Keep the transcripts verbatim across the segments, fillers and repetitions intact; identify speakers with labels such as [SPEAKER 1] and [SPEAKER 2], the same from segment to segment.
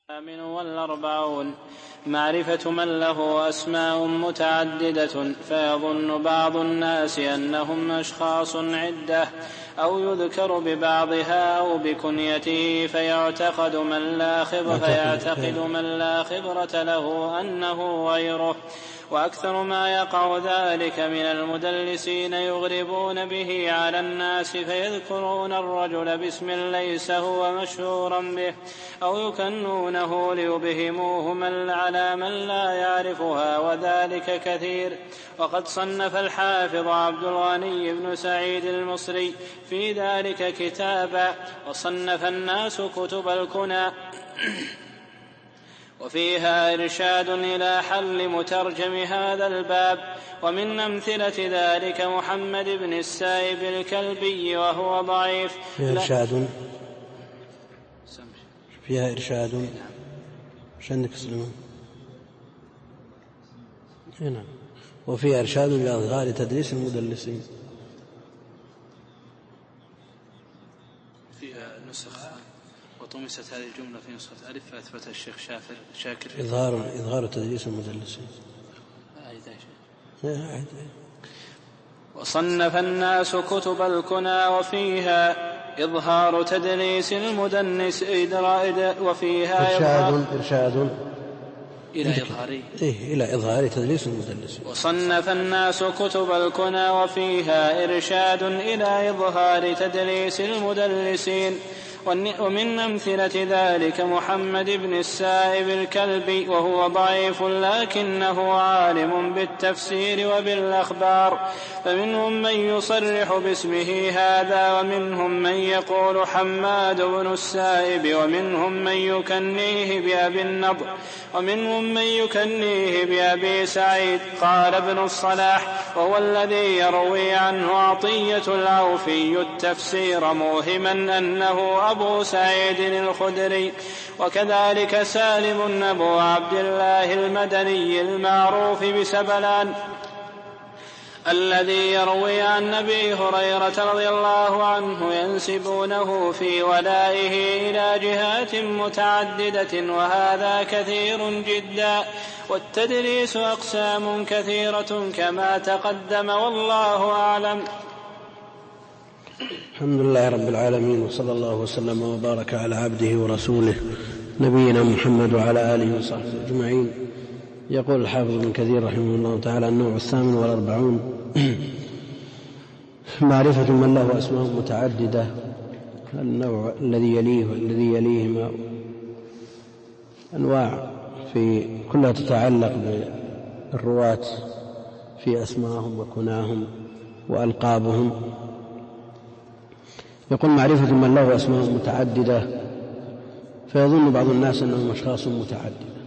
[SPEAKER 1] الثامن والأربعون معرفة من له أسماء متعددة، فيظن بعض الناس أنهم أشخاص عدة، أو يذكر ببعضها أو بكنيته فيعتقد من لا خبرة, فيعتقد من لا خبرة له أنه غيره. وأكثر ما يقع ذلك من المدلسين يغربون به على الناس، فيذكرون الرجل باسم ليس هو مشهورا به، أو يكنونه ليبهموه من على من لا يعرفها، وذلك كثير. وقد صنف الحافظ عبد الغني بن سعيد المصري في ذلك كتابا، وصنف الناس كتب الكنى وفيها إرشاد إلى حل مترجم هذا الباب. ومن أمثلة ذلك محمد بن السائب الكلبي وهو ضعيف.
[SPEAKER 2] فيها إرشاد فيها إرشاد شنك سلمان هنا. وفيها إرشاد لأظهار تدريس المدلسين.
[SPEAKER 1] فيها نسخ وطمست هذه الجملة في نسخة ألف فأثبتها الشيخ شاكر
[SPEAKER 2] إظهار إظهار تدريس المدلسين.
[SPEAKER 1] وصنف الناس كتب الكنى وفيها إظهار تدريس المدنس، وفيها
[SPEAKER 2] إرشاد إرشاد
[SPEAKER 1] إلى إظهار
[SPEAKER 2] إيه إلى إظهار تدريس المدلسين.
[SPEAKER 1] وصنف الناس كتب الكنى وفيها إرشاد إلى إظهار تدريس المدلسين. ومن أمثلة ذلك محمد بن السائب الكلبي وهو ضعيف لكنه عالم بالتفسير وبالأخبار، فمنهم من يصرح باسمه هذا، ومنهم من يقول حماد بن السائب، ومنهم من يكنيه بأبي النضر، ومنهم من يكنيه بأبي سعيد. قال ابن الصلاح وهو الذي يروي عنه عطية العوفي التفسير موهما أنه أبو سعيد الخدري. وكذلك سالم أبو عبد الله المدني المعروف بسبلان الذي يروي عن أبي هريرة رضي الله عنه، ينسبونه في ولائه إلى جهات متعددة، وهذا كثير جدا. والتدريس أقسام كثيرة كما تقدم، والله أعلم.
[SPEAKER 2] الحمد لله رب العالمين، وصلى الله وسلم وبارك على عبده ورسوله نبينا محمد وعلى آله وصحبه أجمعين. يقول الحافظ ابن كثير رحمه الله تعالى: النوع الثامن والأربعون معرفة من له أسماء متعددة. النوع الذي يليه والذي يليهما أنواع في كلها تتعلق بالرواة في أسماءهم وكناهم وألقابهم. يقول: معرفة من له أسماء متعددة، فيظن بعض الناس أنهم أشخاص متعددة،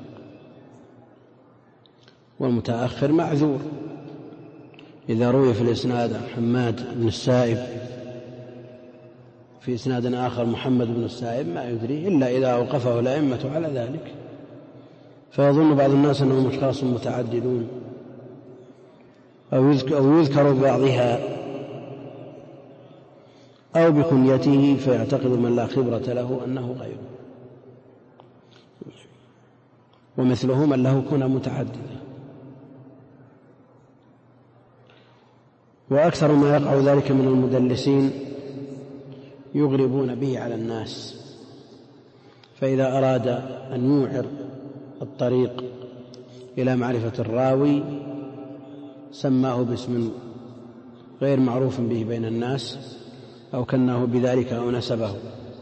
[SPEAKER 2] والمتأخر معذور. إذا روي في الإسناد حماد بن السائب، في إسناد آخر محمد بن السائب، ما يدري إلا إذا أوقفه الأئمة على ذلك، فيظن بعض الناس أنهم أشخاص متعددون، أو يذكر ببعضها أو بكنيته فيعتقد من لا خبرة له أنه غيره. ومثله من له كنى متعددة. وأكثر ما يقع ذلك من المدلسين يغربون به على الناس، فإذا أراد أن يوعر الطريق إلى معرفة الراوي سماه باسم غير معروف به بين الناس، أو كناه بذلك أو نسبه.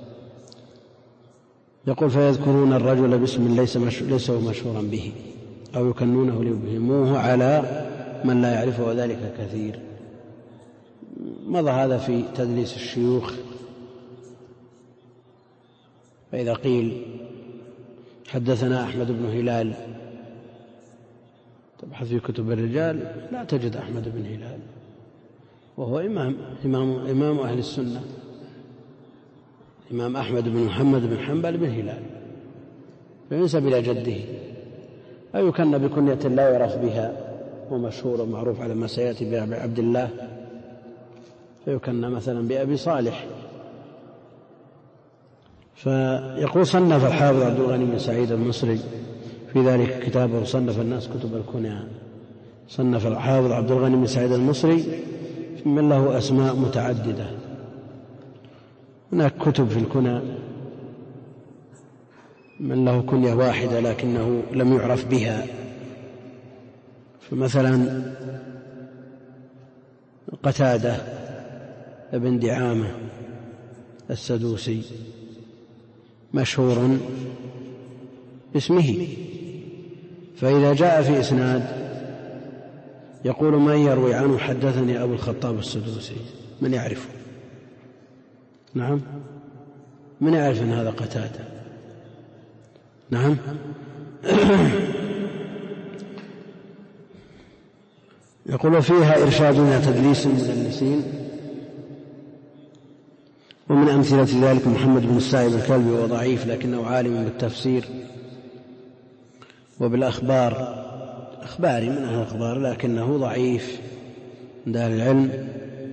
[SPEAKER 2] يقول: فيذكرون الرجل باسم ليس, مش... ليس مشهورا به، أو يكنونه ليبهموه على من لا يعرفه، وذلك كثير. مضى هذا في تدليس الشيوخ، فإذا قيل حدثنا أحمد بن هلال، تبحث في كتب الرجال لا تجد أحمد بن هلال، وهو إمام إمام, إمام أهل السنة، إمام أحمد بن محمد بن حنبل بن هلال، فينسب إلى جده، أو يكن بكنية لا يعرف بها ومشهور ومعروف على ما سيأتي بأبي عبد الله، فيكن مثلا بأبي صالح، فيقول صنف الحافظ عبد الغني بن سعيد المصري في ذلك كتابه صنف الناس كتب الكنى. صنف الحافظ عبد الغني بن سعيد المصري من له أسماء متعددة. هناك كتب في الكنى من له كنية واحدة لكنه لم يعرف بها، فمثلا قتادة ابن دعامة السدوسي مشهور باسمه، فإذا جاء في إسناد يقول من يروي عنه حدثني أبو الخطاب السدوسي، من يعرفه؟ نعم، من يعرف أن هذا قتادة؟ نعم. يقول فيها إرشاد إلى تدليس المدلسين، ومن أمثلة ذلك محمد بن السائب الكلبي وهو ضعيف لكنه عالم بالتفسير وبالأخبار، أخباري من أهل الأخبار لكنه ضعيف عند أهل العلم.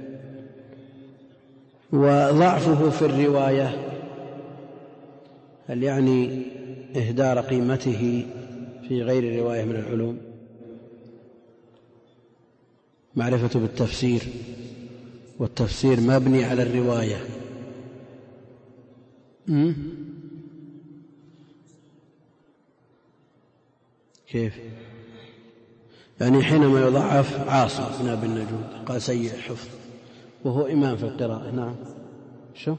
[SPEAKER 2] وضعفه في الرواية هل يعني إهدار قيمته في غير الرواية من العلوم؟ معرفة بالتفسير، والتفسير مبني على الرواية. م? كيف؟ يعني حينما يضعف عاصم بن أبي النجود قال سيء الحفظ وهو إمام في القراءة. نعم. شو؟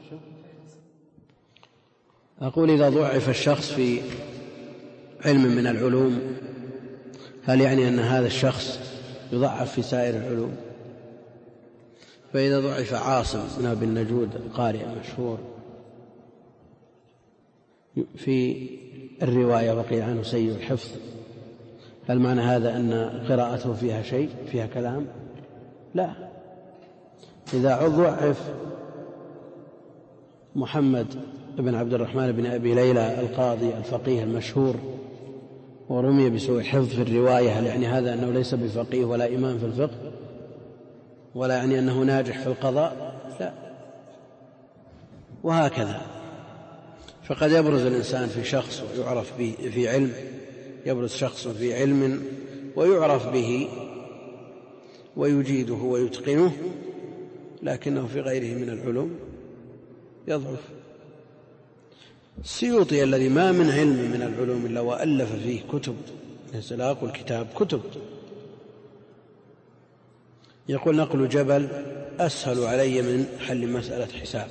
[SPEAKER 2] أقول إذا ضعف الشخص في علم من العلوم هل يعني أن هذا الشخص يضعف في سائر العلوم؟ فإذا ضعف عاصم بن أبي النجود القارئ المشهور في الرواية وقيل عنه سيء الحفظ، هل معنى هذا أن قراءته فيها شيء، فيها كلام؟ لا. إذا ضعف محمد بن عبد الرحمن بن أبي ليلى القاضي الفقيه المشهور ورمي بسوء الحفظ في الرواية، هل يعني هذا أنه ليس بفقيه ولا إمام في الفقه، ولا يعني أنه ناجح في القضاء؟ لا. وهكذا. فقد يبرز الإنسان في شخص ويعرف به في علم، يبرز شخص في علم ويعرف به ويجيده ويتقنه، لكنه في غيره من العلوم يضعف. السيوطي الذي ما من علم من العلوم إلا وألف فيه كتب، لا أقول كتاب، كتب، يقول نقل جبل أسهل علي من حل مسألة حساب.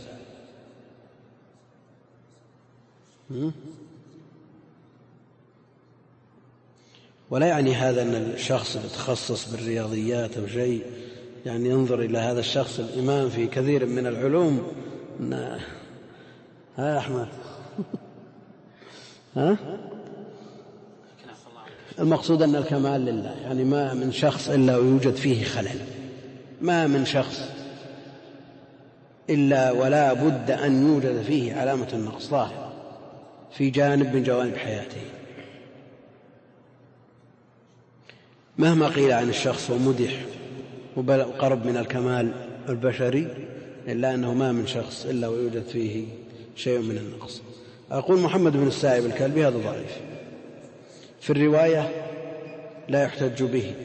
[SPEAKER 2] ولا يعني هذا أن الشخص يتخصص بالرياضيات أو شيء يعني ينظر إلى هذا الشخص الإمام في كثير من العلوم. ها أحمد ها؟ المقصود أن الكمال لله، يعني ما من شخص إلا ويوجد فيه خلل، ما من شخص إلا ولا بد أن يوجد فيه علامة النقص ظاهرة في جانب من جوانب حياته. مهما قيل عن الشخص ومدح وقرب من الكمال البشري إلا أنه ما من شخص إلا ويوجد فيه شيء من النقص. أقول محمد بن السائب الكلبي هذا ضعيف في الرواية لا يحتج به،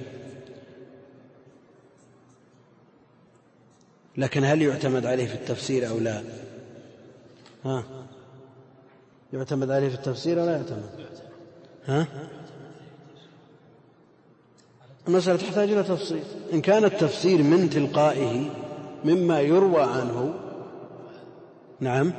[SPEAKER 2] لكن هل يعتمد عليه في التفسير أو لا؟ ها؟ يعتمد عليه في التفسير أو لا يعتمد؟ ها؟ المسألة تحتاج إلى تفصيل. إن كان التفسير من تلقائه مما يروى عنه نعم،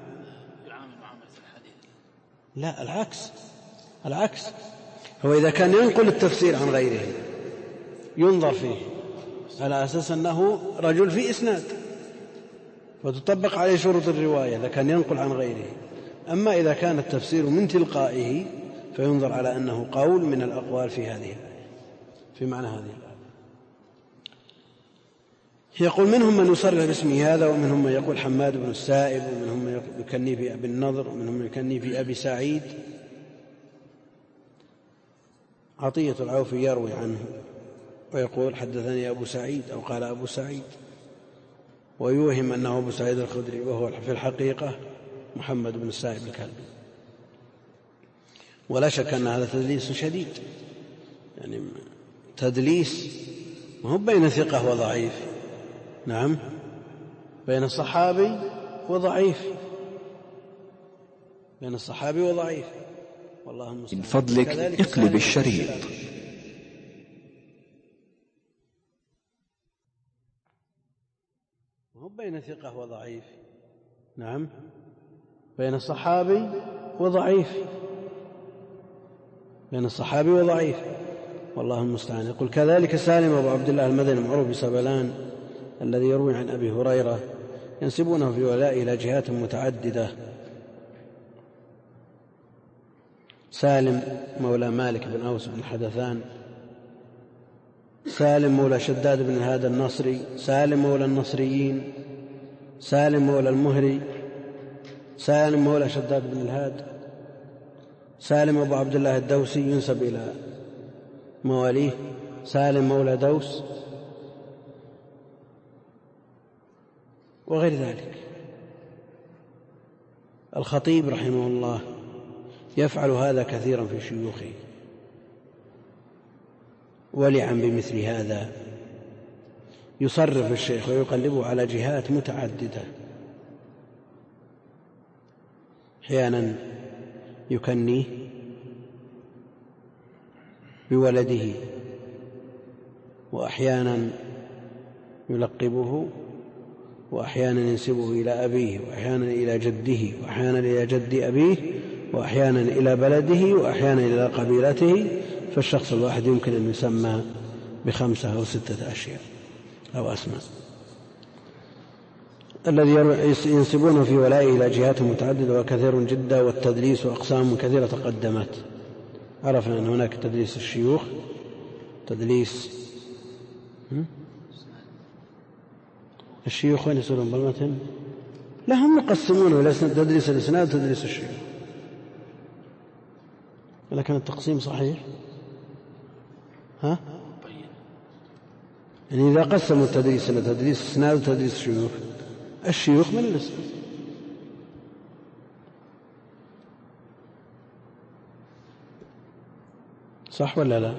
[SPEAKER 2] لا العكس، العكس هو إذا كان ينقل التفسير عن غيره ينظر فيه على أساس أنه رجل في إسناد وتطبق عليه شروط الرواية إذا كان ينقل عن غيره. أما إذا كان التفسير من تلقائه فينظر على أنه قول من الأقوال في هذه الآية، في معنى هذه الآية. يقول منهم من يصرح باسمه هذا، ومنهم من يقول حماد بن السائب، ومنهم من يكني في أبي النضر، ومنهم من يكني في أبي سعيد. عطية العوفي يروي عنه ويقول حدثني أبو سعيد أو قال أبو سعيد، ويوهم أنه أبو سعيد الخدري وهو في الحقيقة محمد بن السائب الكلبي، ولا شك أن هذا تدليس شديد، يعني تدليس ما هو بين ثقة وضعيف، نعم بين الصحابي وضعيف، بين الصحابي وضعيف، والله المستعان.
[SPEAKER 3] من فضلك اقلب الشريط.
[SPEAKER 2] ما هو بين ثقة وضعيف، نعم بين الصحابي وضعيف، بين الصحابي وضعيف، والله المستعان. يقول كذلك سالم أبو عبد الله المدني المعروف بسبلان الذي يروي عن أبي هريرة ينسبونه في ولائه إلى جهات متعددة. سالم مولى مالك بن أوس بن حدثان، سالم مولى شداد بن هذا النصري، سالم مولى النصريين، سالم مولى المهري، سالم مولى شداد بن الهاد، سالم أبو عبد الله الدوسي ينسب إلى مواليه، سالم مولى دوس، وغير ذلك. الخطيب رحمه الله يفعل هذا كثيرا في شيوخه، ولعا بمثل هذا يصرف الشيخ ويقلبه على جهات متعددة، أحيانا يكنيه بولده، وأحيانا يلقبه، وأحيانا ينسبه إلى أبيه، وأحيانا إلى جده، وأحيانا إلى جد أبيه، وأحيانا إلى بلده، وأحيانا إلى قبيلته. فالشخص الواحد يمكن أن يسمى بخمسة أو ستة أشياء أو أسماء. الذي ينسبونه في ولائه إلى جهات متعددة وكثير جدا، والتدليس أقسام كثيرة تقدمت. عرفنا أن هناك تدليس الشيوخ، تدليس الشيوخ وين يصيرون بالمتن؟ لا، هم يقسمونه إلى تدليس الإسناد وتدليس الشيوخ، لكن التقسيم صحيح. ها؟ يعني إذا قسموا التدليس إلى تدليس الإسناد وتدليس الشيوخ، الشيوخ من الإسناد، صح ولا لا؟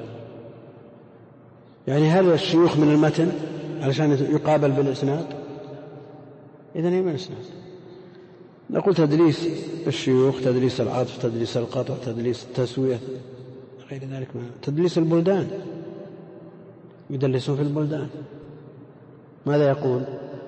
[SPEAKER 2] يعني هل الشيوخ من المتن علشان يقابل بالإسناد؟ إذن هي من الإسناد. نقول تدليس الشيوخ، تدليس العطف، تدليس القطع، تدليس التسوية، غير ذلك. تدليس البلدان، يدلسون في البلدان، ماذا يقول؟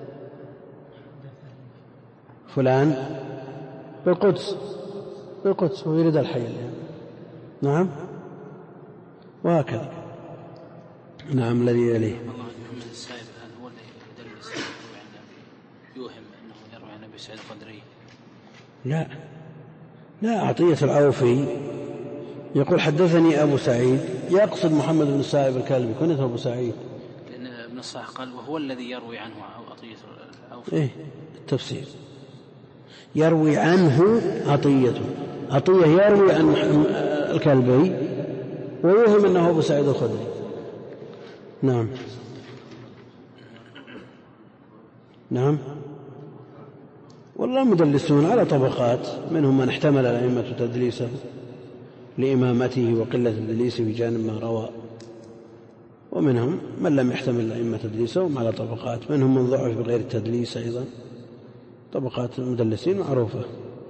[SPEAKER 2] فلان بالقدس، بالقدس، ويريد الحي يعني. نعم، وهكذا. نعم. الذي يليه
[SPEAKER 1] محمد السائب الآن هو الذي يدلس يوهم أنه يروي عن أبي سعيد الخدري.
[SPEAKER 2] لا لا، عطية العوفي يقول حدثني أبو سعيد، يقصد محمد بن السائب الكلبي، كنت أبو سعيد،
[SPEAKER 1] لأن ابن الصلاح قال وهو الذي يروي عنه عطية العوفي.
[SPEAKER 2] إيه التفسير، يروي عنه عطية، عطية يروي عن الكلبي ويوهم أنه أبو سعيد الخدري. نعم نعم. والله المدلسون على طبقات، منهم من احتمل الأئمة تدليسه لإمامته وقلة تدليسه بجانب ما روى، ومنهم من لم يحتمل الأئمة تدليسهم على طبقات، منهم من ضعف بغير التدليس أيضا. طبقات المدلسين معروفة.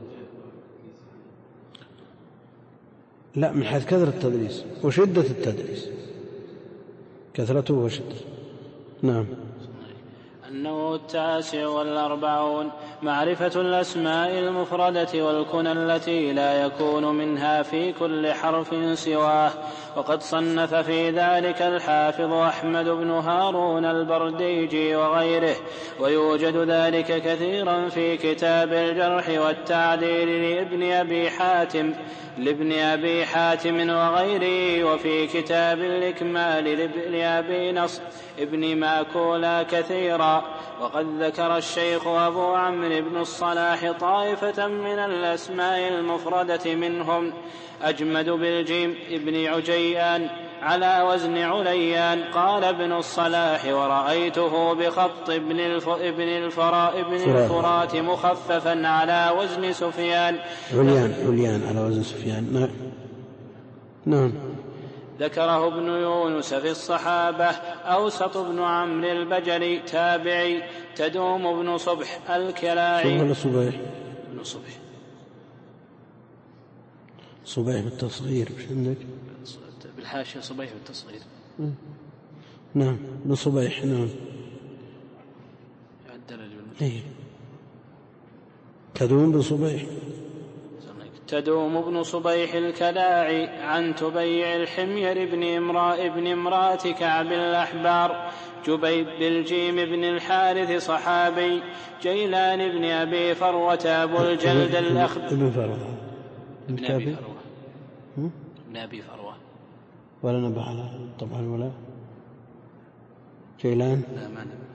[SPEAKER 2] لا، من حيث كثرة التدليس وشدة التدليس، كثرته وشدته. نعم.
[SPEAKER 1] النوع التاسع والأربعون معرفة الأسماء المفردة والكنى التي لا يكون منها في كل حرف سواه. وقد صنف في ذلك الحافظ أحمد بن هارون البرديجي وغيره، ويوجد ذلك كثيرا في كتاب الجرح والتعديل لابن أبي حاتم لابن أبي حاتم وغيره، وفي كتاب الإكمال لابن أبي نصر ابن ماكولا كثيرا. وقد ذكر الشيخ أبو عمرو عمرو بن الصلاح طائفة من الأسماء المفردة منهم. أجمد بالجيم ابن عجيان على وزن عليان. قال ابن الصلاح ورأيته بخط ابن, الف... ابن, الفرا... ابن الفرات مخففا على وزن سفيان.
[SPEAKER 2] عليان عليان على وزن سفيان. نعم.
[SPEAKER 1] ذكره ابن يونس في الصحابة. أوسط بن عمرو البجلي تابعي. تدوم بن صبح الكلاعي.
[SPEAKER 2] ولا صبيح؟
[SPEAKER 1] بن صبح.
[SPEAKER 2] صبيح بالتصغير مش عندك؟
[SPEAKER 1] بالحاشية صبيح بالتصغير.
[SPEAKER 2] نعم بن صبيح. نعم. إيه. تدوم بن صبيح.
[SPEAKER 1] تدوم بن صبيح الكلاعي عن تبيع الحمير بن امرأة بن امرأة كعب الأحبار. جبيب بالجيم بن الحارث صحابي. جيلان بن أبي فروة أبو الجلد الأخب
[SPEAKER 2] ابن فروة
[SPEAKER 1] ابن أبي فروة ابن أبي فروة
[SPEAKER 2] ولا نبه على طبعا ولا جيلان.
[SPEAKER 1] لا ما نبه.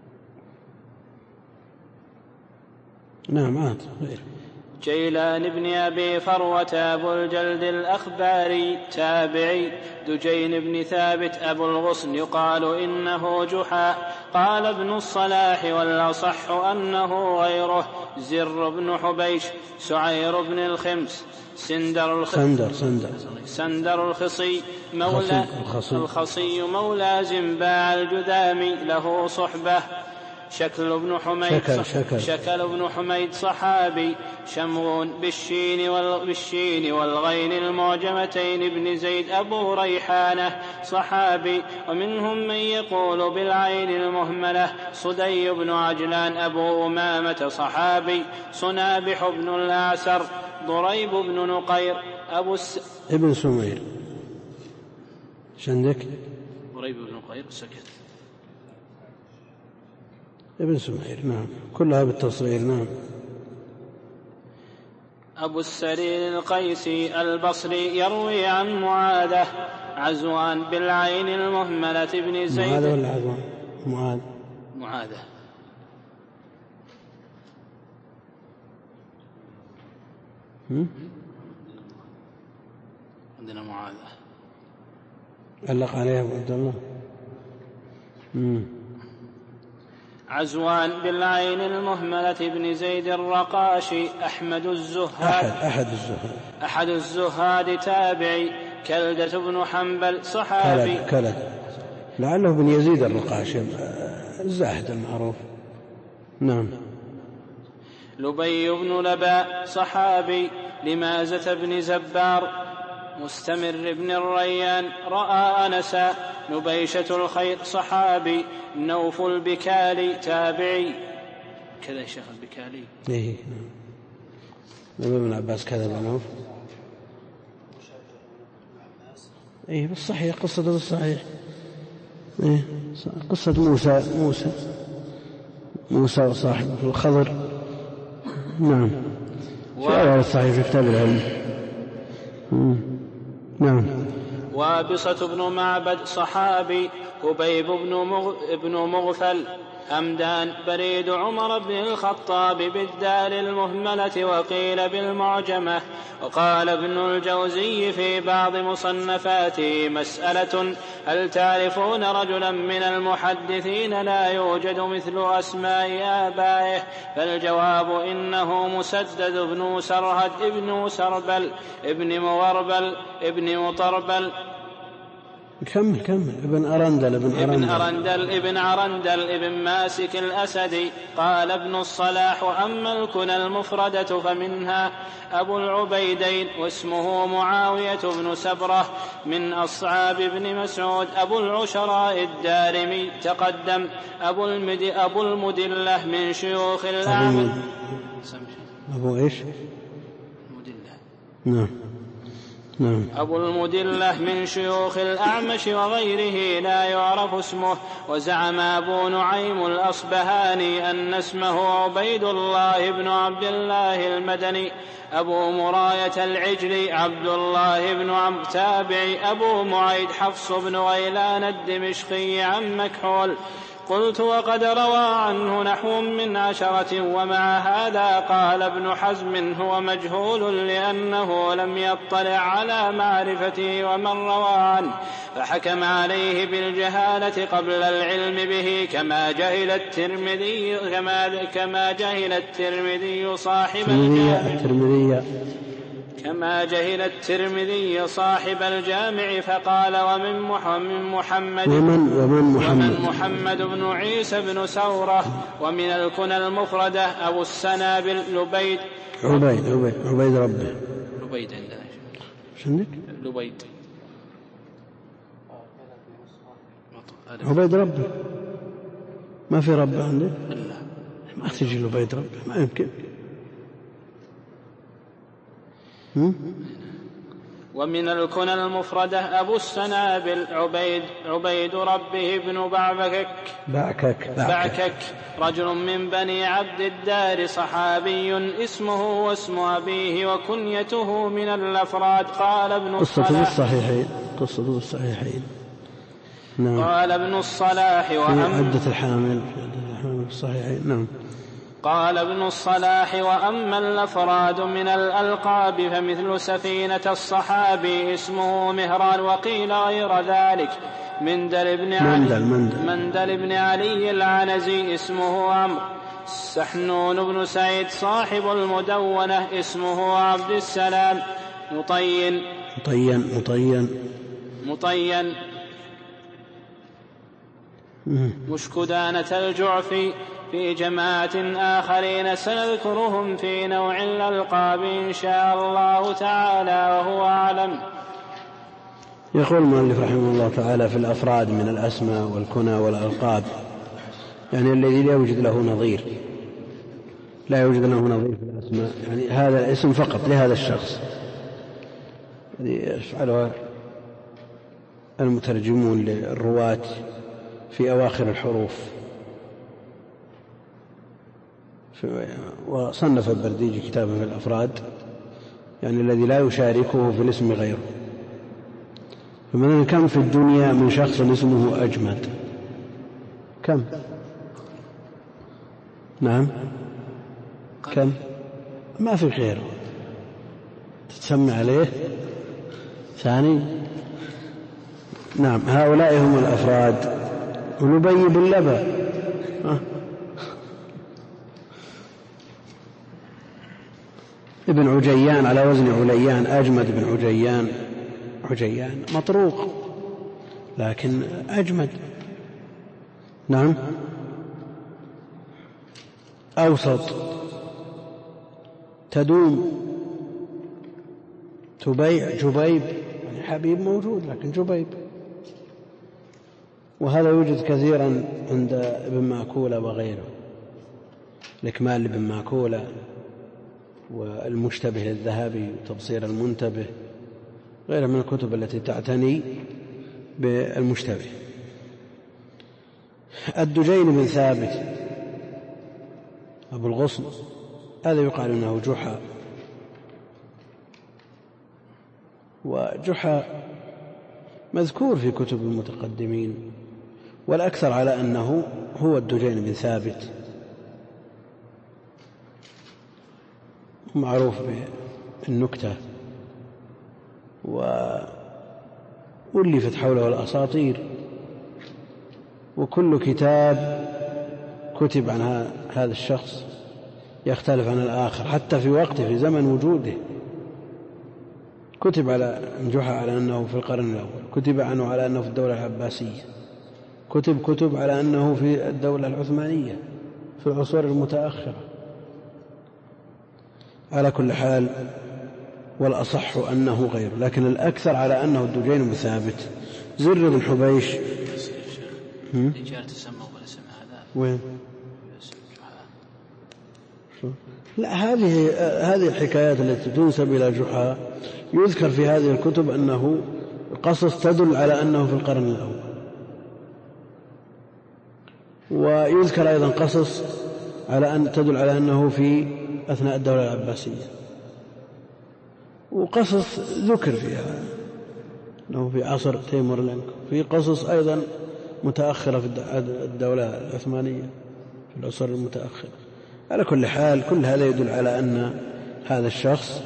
[SPEAKER 2] نعم عاد غير.
[SPEAKER 1] جيلان بن أبي فروة أبو الجلد الأخباري تابعي. دجين بن ثابت أبو الغصن يقال إنه جحا. قال ابن الصلاح والأصح أنه غيره. زر بن حبيش. سعير بن الخمس. سندر الخ...
[SPEAKER 2] سندر سندر
[SPEAKER 1] سندر الخصي مولى
[SPEAKER 2] الخصي,
[SPEAKER 1] الخصي مولى زنباع الجذامي له صحبة. شكل بن حميد
[SPEAKER 2] شكل, شكل.
[SPEAKER 1] شكل بن حميد صحابي. شمغون بالشين, وال... بالشين والغين المعجمتين بن زيد أبو ريحانة صحابي. ومنهم من يقول بالعين المهملة. صدي بن عجلان أبو أمامة صحابي. صنابح بن الأعسر. ضريب بن نقير أبو الس...
[SPEAKER 2] ابن سمير. شندك
[SPEAKER 1] ضريب بن نقير سكت.
[SPEAKER 2] ابن سمير. نعم كلها بالتصغير. نعم.
[SPEAKER 1] أبو السرير القيسي البصري يروي عن معاذة. عزوان بالعين المهملة بن زيد.
[SPEAKER 2] معاذ ولا عزوان؟ معاذ.
[SPEAKER 1] معاذة. عندنا معاذة.
[SPEAKER 2] علق عليها أبو عبد الله.
[SPEAKER 1] عزوان بالعين المهملة بن زيد الرقاشي. أحمد الزهاد.
[SPEAKER 2] أحد, أحد الزهاد.
[SPEAKER 1] أحد الزهاد تابعي. كلدة بن حنبل صحابي.
[SPEAKER 2] كلد, كلد. لعله بن يزيد الرقاشي الزاهد المعروف. نعم.
[SPEAKER 1] لبي بن لباء صحابي. لمازة بن زبار. مستمر بن الريان رأى أنسا. نبيشة الخير صحابي. نوف البكالي تابعي. كذا يا شيخ البكالي.
[SPEAKER 2] إيه نعم. ابن عباس كذا بنوف. إيه بالصحيح قصة بالصحيح. إيه قصة موسى موسى موسى وصاحبه الخضر. نعم. شاء الصحيح في كتاب العلم. نعم.
[SPEAKER 1] وابصة بن معبد صحابي. هبيب بن, مغ... بن مغفل. همدان بريد عمر بن الخطاب بالدال المهملة وقيل بالمعجمة. وقال ابن الجوزي في بعض مصنفاته مسألة. هل تعرفون رجلا من المحدثين لا يوجد مثل أسماء آبائه؟ فالجواب إنه مسدد بن سرهد ابن سربل ابن مغربل ابن مطربل.
[SPEAKER 2] كمل كمل. ابن أرندل ابن
[SPEAKER 1] ابن أرندل ابن عرندل ابن ماسك الأسدي. قال ابن الصلاح أما الكنى المفردة فمنها أبو العبيدين واسمه معاوية بن سبرة من أصحاب ابن مسعود. أبو العشراء الدارمي تقدم. أبو, المد... أبو المدلة من شيوخ الأعمى.
[SPEAKER 2] أبو إيش؟
[SPEAKER 1] مدلة.
[SPEAKER 2] نعم نعم.
[SPEAKER 1] أبو المدلة من شيوخ الأعمش وغيره لا يعرف اسمه. وزعم أبو نعيم الأصبهاني أن اسمه عبيد الله بن عبد الله المدني. أبو مراية العجلي عبد الله بن عمرو تابعي. أبو معيد حفص بن غيلان الدمشقي عن مكحول. قلت وقد روى عنه نحو من عشرة. ومع هذا قال ابن حزم هو مجهول لأنه لم يطلع على معرفته ومن روى عنه، فحكم عليه بالجهالة قبل العلم به، كما جهل الترمذي كما, كما جهل الترمذي صاحب الجامع كما جهل الترمذي صاحب الجامع فقال ومن محمد
[SPEAKER 2] ومن, ومن محمد,
[SPEAKER 1] ومن محمد بن عيسى بن سورة. ومن الكنى المفردة أبو السنابل لبيد
[SPEAKER 2] عبيد عبيد, عبيد ربه
[SPEAKER 1] لبيد عندنا
[SPEAKER 2] شنك
[SPEAKER 1] لبيد
[SPEAKER 2] عبيد ربه ما في ربه عندك
[SPEAKER 1] لا
[SPEAKER 2] ما تجي لبيد ربه ما يمكن.
[SPEAKER 1] ومن الكنى المفردة أبو السنابل عبيد, عبيد ربه بن بعكك
[SPEAKER 2] بعكك, بعكك
[SPEAKER 1] بعكك رجل من بني عبد الدار صحابي اسمه واسم أبيه وكنيته من الأفراد. قال ابن
[SPEAKER 2] قصة الصحيحين قصة الصحيحين نعم.
[SPEAKER 1] قال ابن الصلاح وأم
[SPEAKER 2] عدة الحامل في الصحيحين نعم.
[SPEAKER 1] قال ابن الصلاح وأما الأفراد من الألقاب فمثل سفينة الصحابي اسمه مهران. وقيل غير ذلك مندل بن علي,
[SPEAKER 2] مندل مندل.
[SPEAKER 1] مندل بن علي العنزي اسمه عمرو. سحنون بن سعيد صاحب المدونة اسمه عبد السلام. مطين
[SPEAKER 2] مطين مطين
[SPEAKER 1] مطين مشكدانة الجعفي في جماعة آخرين سنذكرهم في نوع الألقاب إن شاء الله تعالى وهو أعلم.
[SPEAKER 2] يقول المؤلف رحمه الله تعالى في الأفراد من الأسماء والكنى والألقاب يعني الذي لا يوجد له نظير لا يوجد له نظير في الأسماء يعني هذا الاسم فقط لهذا الشخص يفعلها المترجمون للرواة في أواخر الحروف. وصنف البرديجي كتابا في الأفراد يعني الذي لا يشاركه في الاسم غيره. فمثلا كم في الدنيا من شخص اسمه أجمد كم نعم كم ما في خير تتسمى عليه ثاني نعم. هؤلاء هم الأفراد. ولبي باللبى أه. ابن عجيان على وزن عليان أجمد بن عجيان عجيان مطروق لكن أجمد نعم. أوسط تدوم تبيع جبيب يعني حبيب موجود لكن جبيب. وهذا يوجد كثيرا عند ابن ماكولة وغيره الإكمال لابن ماكولة والمشتبه للذهبي وتبصير المنتبه غير من الكتب التي تعتني بالمشتبه. الدجين بن ثابت أبو الغصن هذا يقال أنه جحا. وجحا مذكور في كتب المتقدمين والأكثر على أنه هو الدجين بن ثابت معروف بالنكتة وألفت حوله الأساطير. وكل كتاب كتب عن هذا الشخص يختلف عن الآخر حتى في وقته في زمن وجوده. كتب على جحا على أنه في القرن الأول كتب عنه على أنه في الدولة العباسية كتب كتب على أنه في الدولة العثمانية في العصور المتأخرة. على كل حال والأصح أنه غيره لكن الأكثر على أنه الدجين بن ثابت. زر بن حبيش
[SPEAKER 1] رجال تسموا بالاسم هذا
[SPEAKER 2] وين لا هذه هذه الحكايات التي تنسب إلى جحا يذكر في هذه الكتب أنه قصص تدل على أنه في القرن الأول. ويذكر أيضا قصص على أن تدل على أنه في أثناء الدولة العباسية. وقصص ذكر فيها أنه في عصر تيمور لنك. في قصص أيضا متأخرة في الدولة العثمانية في العصور المتأخرة. على كل حال كل هذا يدل على أن هذا الشخص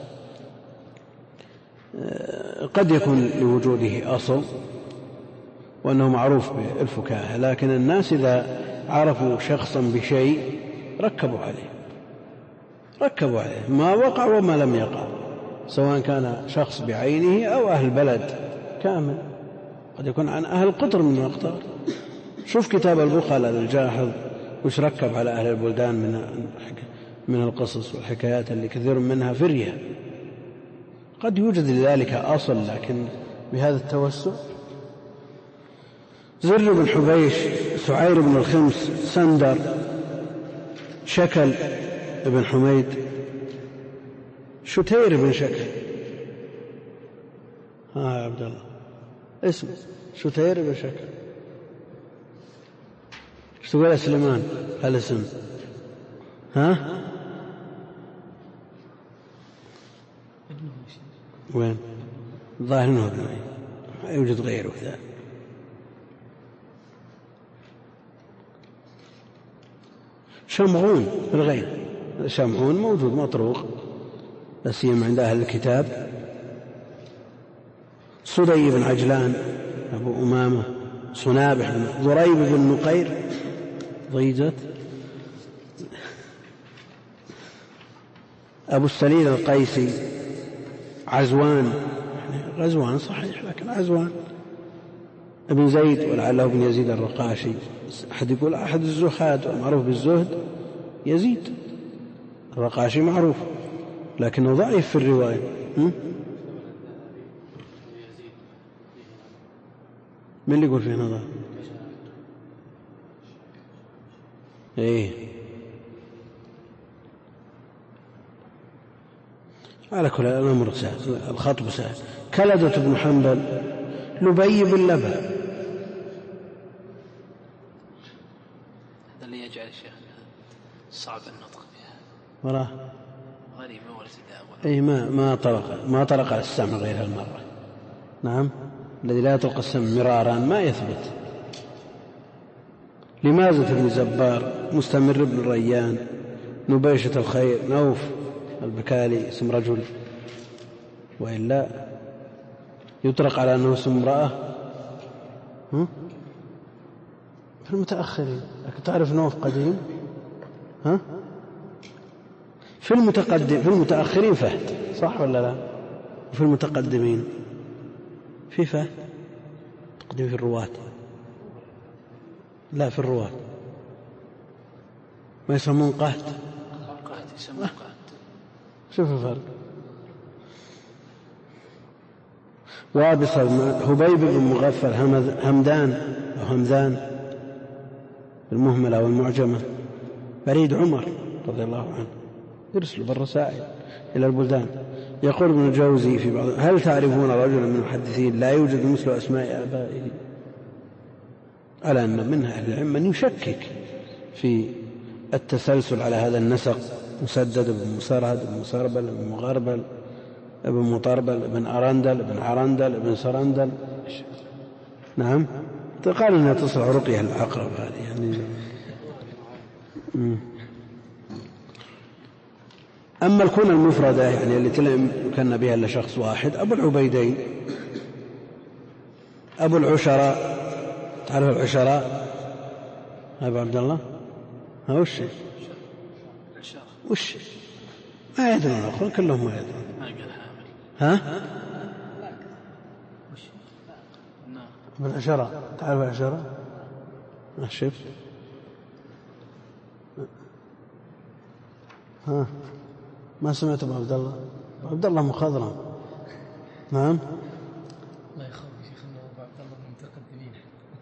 [SPEAKER 2] قد يكون لوجوده أصل وأنه معروف بالفكاهة، لكن الناس إذا عرفوا شخصا بشيء ركبوا عليه ركبوا عليه ما وقع وما لم يقع، سواء كان شخص بعينه أو أهل بلد كامل، قد يكون عن أهل قطر من الأقطار. شوف كتاب البخل للجاحظ وش ركب على أهل البلدان من من القصص والحكايات اللي كثير منها فرية. قد يوجد لذلك أصل، لكن بهذا التوسع. زر بن حبيش، سعير بن الخمس، سندر، شكل بن حميد، شتير بن شكل. ها يا عبد الله اسمه شتير بن شكل. ايش تقول يا سليمان هالاسم؟ ها وين؟ ظاهر انه ابن ما يوجد غيره ذا. شمعون في الغين، شمعون موجود مطروق لا سيما عند أهل الكتاب. صدي بن عجلان أبو أمامة، صنابح بن ضريب بن نقير ضيجت، أبو السليل القيسي، عزوان، يعني غزوان صحيح لكن عزوان، ابن زيد ولعله ابن يزيد الرقاشي. أحد يقول أحد الزهاد والمعروف بالزهد يزيد الرقاشي معروف لكنه ضعيف في الرواية. من اللي يقول فيه نظر؟ ايه على كل الأمر سهل، الخطب سهل. كلدة بن حنبل، لبي بن لبى.
[SPEAKER 1] هذا اللي يجعل الشيخ صعب النطق بها.
[SPEAKER 2] وراه
[SPEAKER 1] غريبة والتداول.
[SPEAKER 2] اي ما ما طرق ما طرق على السمع غير هالمرة. نعم الذي لا يطلق السمع مرارا ما يثبت. لمازة بن زبار، مستمر بن الريان، نبيشة الخير، نوف البكالي اسم رجل وإلا يطلق على أنه اسم امرأة في المتأخرين. لكن تعرف نوف قديم ها في المتقدم في المتأخرين فهد صح ولا لا؟ وفي المتقدمين في فهد تقدم في الرواة لا في الرواة ما يسمون قهت
[SPEAKER 1] قهت يسمون قهت.
[SPEAKER 2] شوف الفرق. وابصر هبيب بن مغفر، همدان أو همذان المهملة والمعجمة، بريد عمر رضي الله عنه يرسل بالرسائل إلى البلدان. يقول ابن الجوزي في بعض: هل تعرفون رجلا من المحدثين لا يوجد مثل أسماء آبائه؟ على أن منها أهل العلم من يشكك في التسلسل على هذا النسق: مسدد بن مسرهد بن مسربل بن مغربل ابن مطربل ابن أرندل ابن عرندل ابن سرندل. نعم قال أنها تصلح رقية العقرب هذه يعني. أما الكون المفردة يعني التي لا يمكن بها إلا شخص واحد: أبو العبيدين، أبو العشراء. تعرف العشراء أبو عبد الله؟ ها وش وش ما يدرون الأخرى كلهم ما يدرون. ها أبو العشراء. تعرف العشراء؟ شوف ها ما سمعت أبو عبد الله؟ أبو عبد الله مخضرم. نعم
[SPEAKER 4] الله يخاف شيخنا أبو عبد الله من المتقدمين.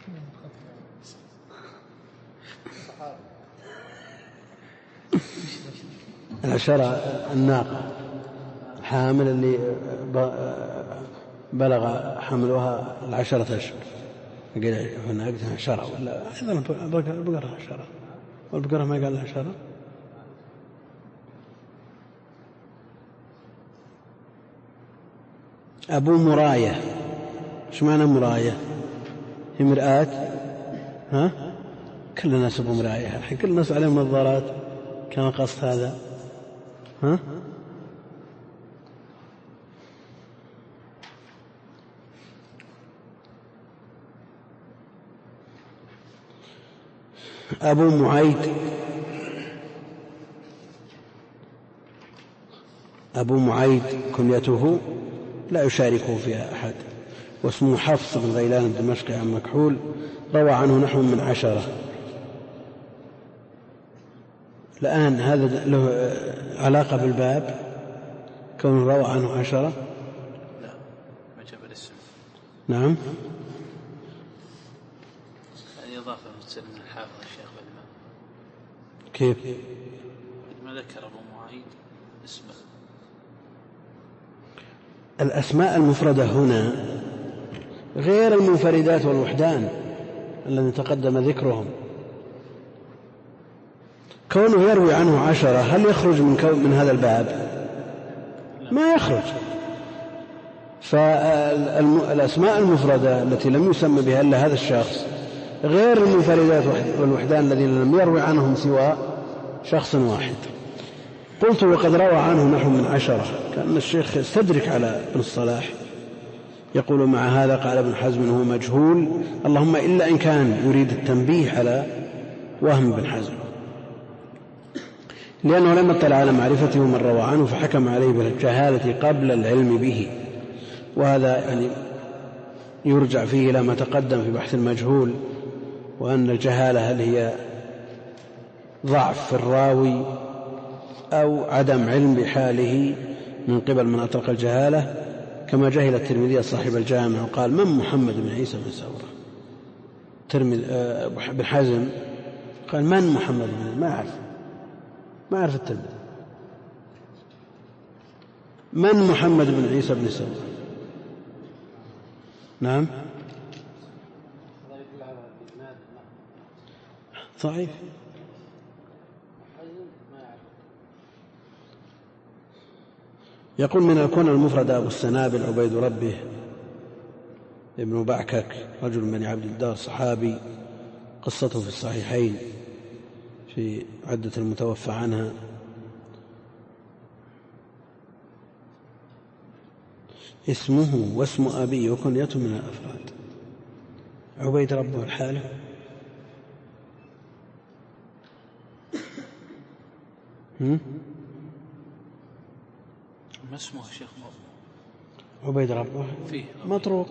[SPEAKER 2] العشرة الناقة الحامل اللي بلغ حملها العشرة أشهر قال هنا عشرة ولا أيضا البقرة عشرة والبقرة ما قال لها عشرة. أبو مراية. إيش معنى مراية؟ هي مرآة ها؟ كل الناس بمراية الحين، كل الناس عليهم نظارات، كما قصد هذا. ها؟ أبو معيد أبو معيد كنيته لا يشاركه فيها أحد، واسمه حفص بن غيلان الدمشقي عن مكحول، روى عنه نحو من عشرة. الآن هذا له علاقة بالباب كون روى عنه عشرة؟
[SPEAKER 1] لا، ما جاب الاسم.
[SPEAKER 2] نعم،
[SPEAKER 1] هذه إضافة متصل من الحافظ الشيخ بدمان.
[SPEAKER 2] كيف؟
[SPEAKER 1] ما ذكر أبو معيد اسمه.
[SPEAKER 2] الأسماء المفردة هنا غير المنفردات والوحدان الذي تقدم ذكرهم. كونه يروي عنه عشرة هل يخرج من, كو من هذا الباب؟ ما يخرج. فالأسماء المفردة التي لم يسمى بها إلا هذا الشخص غير المنفردات والوحدان الذين لم يروي عنهم سوى شخص واحد. قلت وقد روى عنه نحو من عشرة، كأن الشيخ يستدرك على ابن الصلاح، يقول مع هذا قال ابن حزم هو مجهول، اللهم إلا إن كان يريد التنبيه على وهم ابن حزم، لأنه لم يطلع على معرفته من روى عنه فحكم عليه بالجهالة قبل العلم به، وهذا يعني يرجع فيه إلى ما تقدم في بحث المجهول، وأن الجهالة هل هي ضعف في الراوي أو عدم علم بحاله من قبل من أطلق الجهالة، كما جهل الترمذي صاحب الجامع وقال من محمد بن عيسى بن ثورة. ابن حزم قال من محمد بن، ما أعرف ما أعرف الترمذي، من محمد بن عيسى بن ثورة. نعم ضعيف. يقول من الكون المفرد أبو السنابل عبيد ربه ابن بعكك رجل من عبد الدار صحابي، قصته في الصحيحين في عدة المتوفى عنها. اسمه واسم أبيه وكنيته من الأفراد. عبيد ربه الحالة. هم؟
[SPEAKER 1] ما اسمه شيخ
[SPEAKER 2] عبيد ربه
[SPEAKER 1] فيه
[SPEAKER 2] مطروق.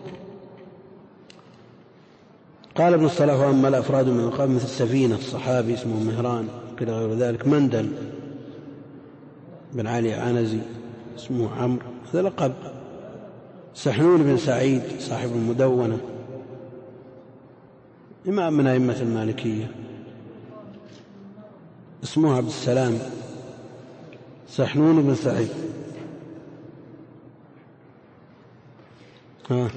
[SPEAKER 2] قال ابن الصلاح وأما الأفراد من القوم مثل السفينة الصحابي اسمه مهران قيل غير ذلك، مندل بن علي عنزي اسمه عمرو هذا لقب، سحنون بن سعيد صاحب المدونة إمام من أئمة المالكية اسمه عبد السلام سحنون بن سعيد. ها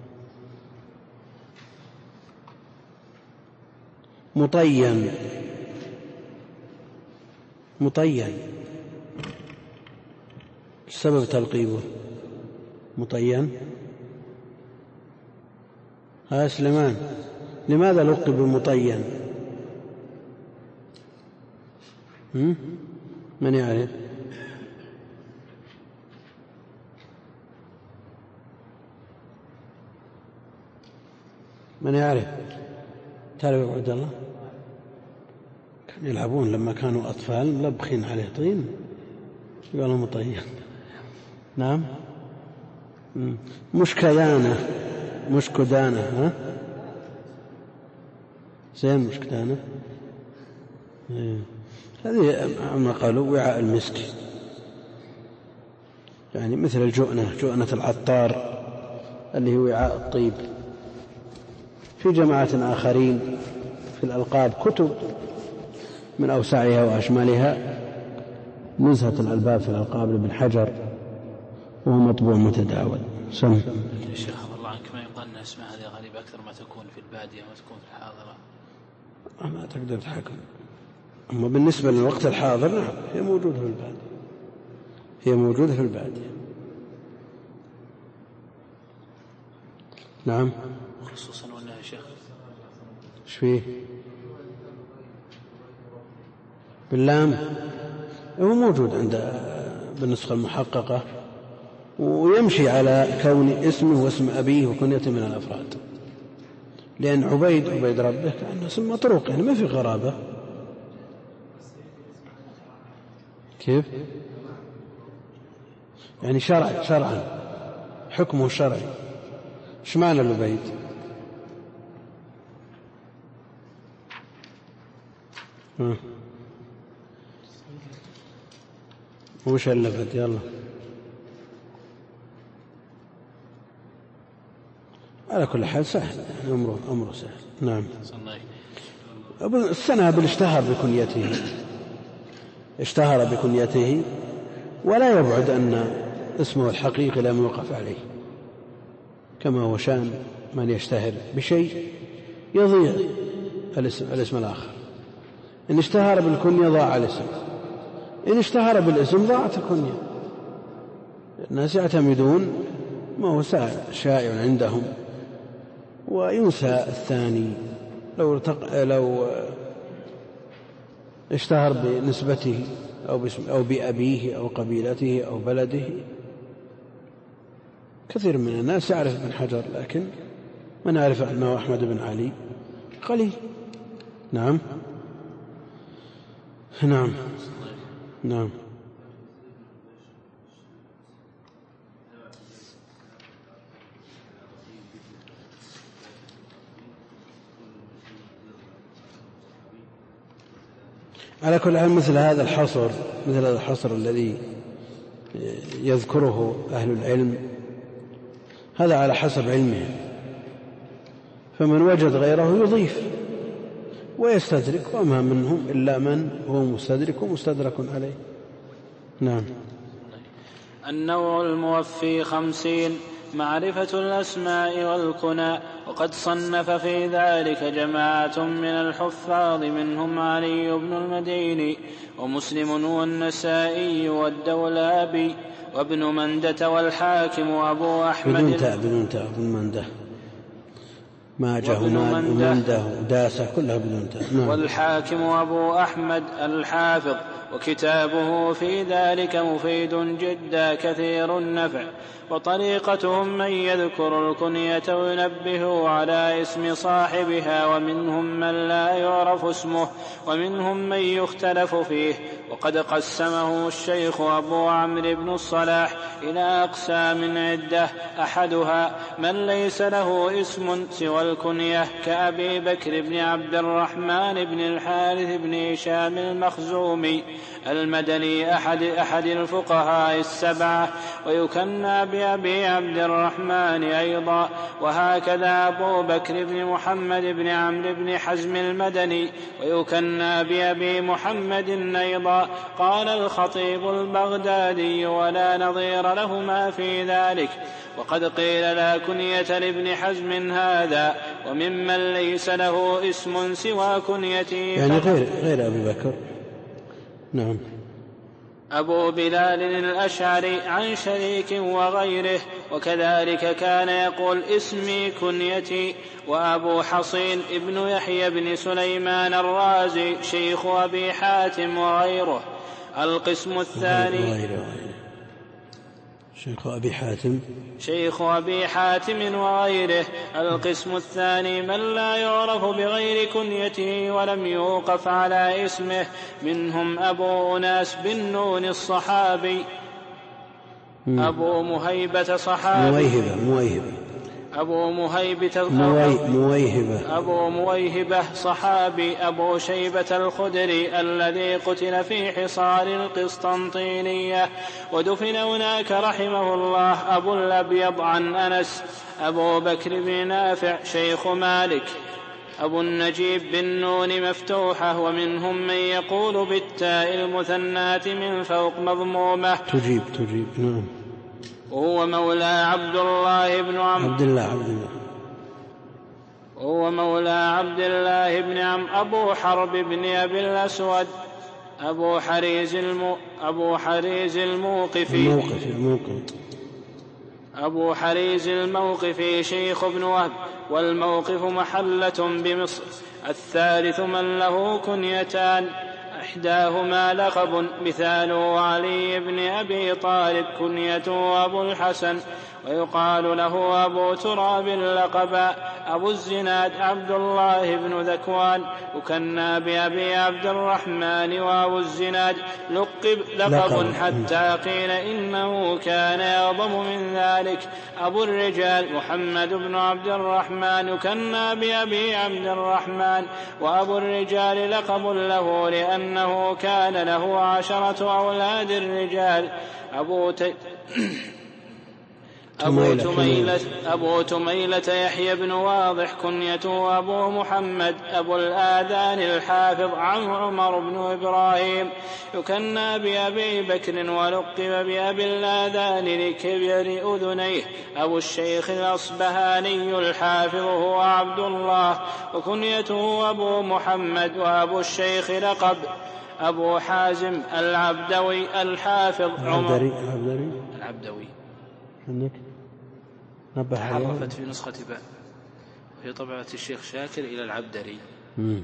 [SPEAKER 2] مطين مطين سبب تلقيبه مطين. ها سليمان لماذا لقب مطين؟ من يعرف؟ من يعرف؟ تعرف عبد الله؟ كانوا يلعبون لما كانوا أطفال ملبخين عليه طين قالوا مطين. نعم مش كيانة مش كدانة. ها زين مش كدانة. هذه عما قالوا وعاء المسك، يعني مثل الجؤنة جؤنة العطار اللي هو وعاء الطيب. في جماعة آخرين في الألقاب كتب من أوسعها وأشملها نزهة الألباب في الألقاب لابن حجر وهو مطبوع متداول. سم
[SPEAKER 1] يا شيخ الله عنك ما يقال أن أسماء هذه غالبا أكثر ما تكون في البادية ما تكون في الحاضرة.
[SPEAKER 2] ما تقدر تحكم، أما بالنسبة للوقت الحاضر نعم هي موجودة في البادية، هي موجودة في البادية. نعم
[SPEAKER 1] خصوصا وأنها شيخ
[SPEAKER 2] ايش فيه باللام؟ هو موجود عند بالنسخة المحققة، ويمشي على كون اسمه واسم أبيه وكنيته من الأفراد، لأن عبيد عبيد ربه كأنه اسم مطروق، يعني ما في غرابة. كيف يعني؟ شرع شرعا حكمه الشرعي. ايش معنى العبيد؟ ها وش اللفت؟ يلا على كل حال سهل، يعني أمره أمره سهل. نعم. السنابل اشتهر بكنيته اشتهر بكنيته ولا يبعد أن اسمه الحقيقي لم يوقف عليه، كما هو شأن من يشتهر بشيء يضيع الاسم, الاسم الآخر. إن اشتهر بالكنية ضاع الاسم، إن اشتهر بالاسم ضاعت الكنية. الناس يعتمدون ما هو شائع عندهم وينسى الثاني. لو, لو اشتهر بنسبته أو, أو بأبيه أو قبيلته أو بلده، كثير من الناس يعرف ابن حجر، لكن من يعرف أنه أحمد بن علي قليل. نعم نعم نعم. على كل حال مثل هذا الحصر مثل هذا الحصر الذي يذكره أهل العلم هذا على حسب علمه، فمن وجد غيره يضيف ويستدرك، وما منهم إلا من هو مستدرك ومستدرك عليه. نعم.
[SPEAKER 1] النوع الموفي خمسين: معرفة الأسماء والكنى. وقد صنف في ذلك جماعة من الحفاظ، منهم علي بن المديني ومسلم والنسائي والدولابي وابن مندة والحاكم وأبو أحمد
[SPEAKER 2] بدون تاء بدون تاء ابن مندة ما جاء مندة وداسة كلها بدون تاء.
[SPEAKER 1] والحاكم وأبو أحمد الحافظ، وكتابه في ذلك مفيد جدا كثير النفع. وطريقتهم من يذكر الكنية وينبه على اسم صاحبها، ومنهم من لا يعرف اسمه، ومنهم من يختلف فيه. وقد قسمه الشيخ أبو عمرو بن الصلاح إلى أقسام عدة: أحدها من ليس له اسم سوى الكنية، كأبي بكر بن عبد الرحمن بن الحارث بن هشام المخزومي المدني أحد, أحد الفقهاء السبعة، ويكنى بأبي عبد الرحمن أيضا. وهكذا أبو بكر بن محمد بن عمرو بن حزم المدني، ويكنى بأبي محمد أيضا. قال الخطيب البغدادي: ولا نظير لهما في ذلك. وقد قيل لا كنية لابن حزم هذا، وممن ليس له اسم سوى كنيته
[SPEAKER 2] يعني غير, غير أبي بكر. نعم.
[SPEAKER 1] أبو بلال الأشعري عن شريك وغيره، وكذلك كان يقول اسمي كنيتي. وأبو حصين ابن يحيى بن سليمان الرازي شيخ أبي حاتم وغيره. القسم الثاني
[SPEAKER 2] شيخ أبي حاتم
[SPEAKER 1] شيخ أبي حاتم وغيره. القسم الثاني من لا يعرف بغير كنيته ولم يوقف على اسمه، منهم أبو أناس بن نون الصحابي، أبو مهيبة صحابي
[SPEAKER 2] مويهبة مويهبة
[SPEAKER 1] أبو مهيبة
[SPEAKER 2] مويهبة
[SPEAKER 1] أبو مويهبة صحابي، أبو شيبة الخدري الذي قتل في حصار القسطنطينية ودفن هناك رحمه الله. أبو الأبيض عن أنس، أبو بكر بن نافع شيخ مالك، أبو النجيب بالنون مفتوحة. ومنهم من يقول بالتاء المثنات من فوق مضمومة
[SPEAKER 2] تجيب تجيب نعم.
[SPEAKER 1] وهو مولى عبد الله بن عمرو
[SPEAKER 2] عبد الله عبد الله
[SPEAKER 1] وهو مولى عبد الله بن عمرو. أبو حرب بن أبي الأسود، أبو حريز الم... أبو حريز الموقفي
[SPEAKER 2] الموقف الموقف
[SPEAKER 1] أبو حريز الموقفي شيخ بن وهب، والموقف محلة بمصر. الثالث من له كنيتان، إحداهما لقب، مثاله علي بن أبي طالب كنيته أبو الحسن، ويقال له أبو تراب لقبا. أبو الزناد عبد الله بن ذكوان، يكنى بأبي عبد الرحمن. وأبو الزناد لقب لقب حتى قيل إنه كان أعظم من ذلك. أبو الرجال محمد بن عبد الرحمن، يكنى بأبي عبد الرحمن. وأبو الرجال لقب له لأنه كان له عشرة أولاد الرجال. أبو ت... أبو تميلة, أبو تميلة يحيى بن واضح كنيته أبو محمد. أبو الآذان الحافظ عن عمر بن إبراهيم، يكنى بأبي بكر، ولقب بأبي الآذان لكبر أذنيه. أبو الشيخ الأصبهاني الحافظ هو عبد الله، وكنيته أبو محمد. وأبو الشيخ لقب أبو حازم العبدوي الحافظ عمر
[SPEAKER 2] العبدري
[SPEAKER 1] العبدوي
[SPEAKER 2] عندك
[SPEAKER 1] تحرفت في نسخة باء، وهي طبعة الشيخ شاكر إلى العبدري.
[SPEAKER 2] مم.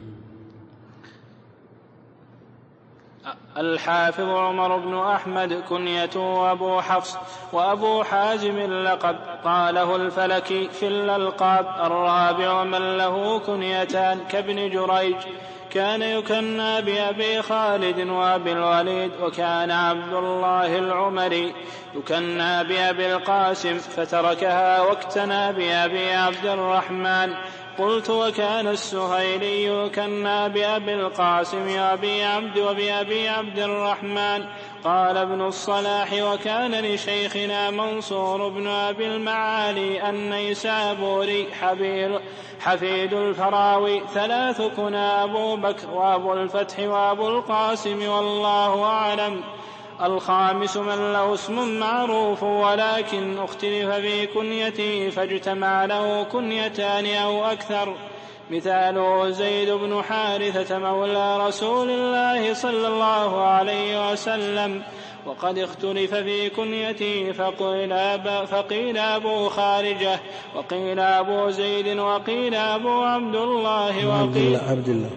[SPEAKER 1] الحافظ عمر بن أحمد كنيته أبو حفص. وأبو حازم اللقب قاله الفلكي في الألقاب. الرابع من له كنيتان كابن جريج، كان يكنى بأبي خالد وأبي الوليد. وكان عبد الله العمري يكنى بأبي القاسم، فتركها واكتنى بأبي عبد الرحمن. قلت وكان السهيلي يكنى بأبي القاسم وأبي عبد وبأبي عبد الرحمن. قال ابن الصلاح وكان لشيخنا منصور بن أبي المعالي النيسابوري حفيد الفراوي ثلاث كنى، أبو بكر وأبو الفتح وأبو القاسم، والله أعلم. الخامس من له اسم معروف ولكن اختلف في كنيته فاجتمع له كنيتان أو أكثر، مثاله زيد بن حارثة مولى رسول الله صلى الله عليه وسلم. وقد اختلف في كنيته فقيل أبو خارجة، وقيل أبو زيد، وقيل أبو عبد الله، وقيل
[SPEAKER 2] عبد الله،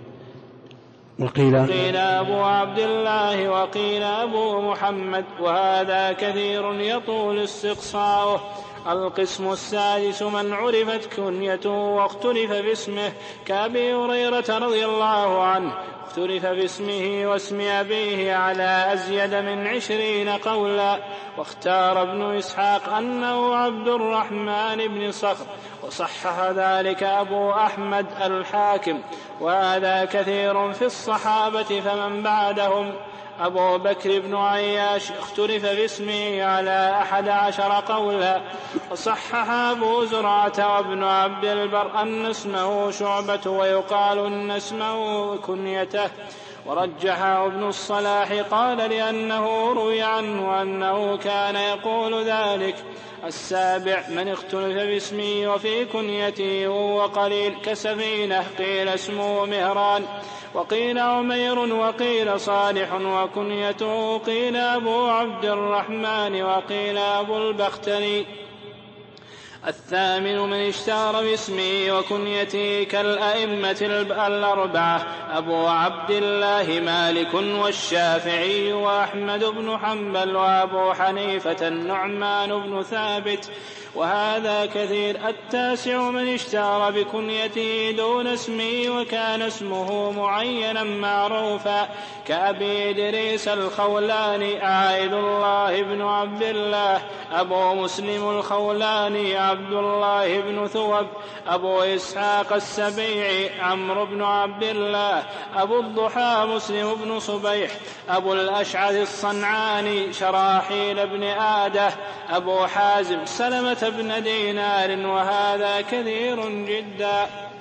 [SPEAKER 2] وقيل
[SPEAKER 1] قيل أبو عبد الله، وقيل أبو محمد، وهذا كثير يطول استقصاؤه. القسم السادس من عرفت كنيته واختلف باسمه، كأبي هريرة رضي الله عنه اختلف باسمه واسم أبيه على أزيد من عشرين قولا، واختار ابن إسحاق أنه عبد الرحمن بن صخر، وصحح ذلك أبو أحمد الحاكم، وهذا كثير في الصحابة فمن بعدهم. أبو بكر بن عياش اختلف باسمه على أحد عشر قولا، وصحح أبو زرعة وابن عبد البر أن اسمه شعبة، ويقال أن اسمه كنيته، ورجحه ابن الصلاح قال لأنه روي عنه أنه كان يقول ذلك. السابع من اختلف باسمه وفي كنيته وهو قليل كسفينة، قيل اسمه مهران، وقيل عمير، وقيل صالح، وكنيته قيل أبو عبد الرحمن، وقيل أبو البختري. الثامن من اشتهر باسمه وكنيته كالأئمة الأربعة، أبو عبد الله مالك والشافعي وأحمد بن حنبل وأبو حنيفة النعمان بن ثابت، وهذا كثير. التاسع من اشتهر بكنيته دون اسمه وكان اسمه معينا معروفا، كأبي إدريس الخولاني عائد الله بن عبد الله، أبو مسلم الخولاني عبد الله بن ثوب، أبو إسحاق السبيعي عمرو بن عبد الله، أبو الضحى مسلم بن صبيح، أبو الأشعث الصنعاني شراحيل بن آده، أبو حازم سلمة بن دينار، وهذا كثير جدا.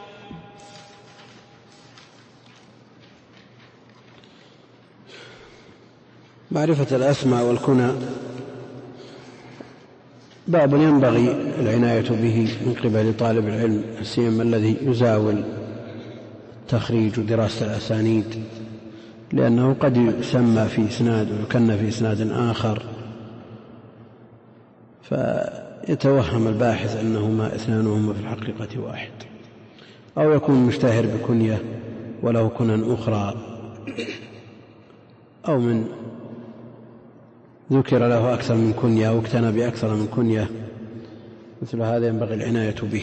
[SPEAKER 2] معرفة الأسماء والكنى باب ينبغي العناية به من قبل طالب العلم، سيما الذي يزاول تخريج ودراسة الأسانيد، لأنه قد يسمى في إسناد ويكن في إسناد آخر، فيتوهم الباحث أنهما اثنانهما في الحقيقة واحد، أو يكون مشتهر بكنية وله كنى أخرى، أو من ذكر له أكثر من كنية أو اكتنى بأكثر من كنية، مثل هذا ينبغي العناية به.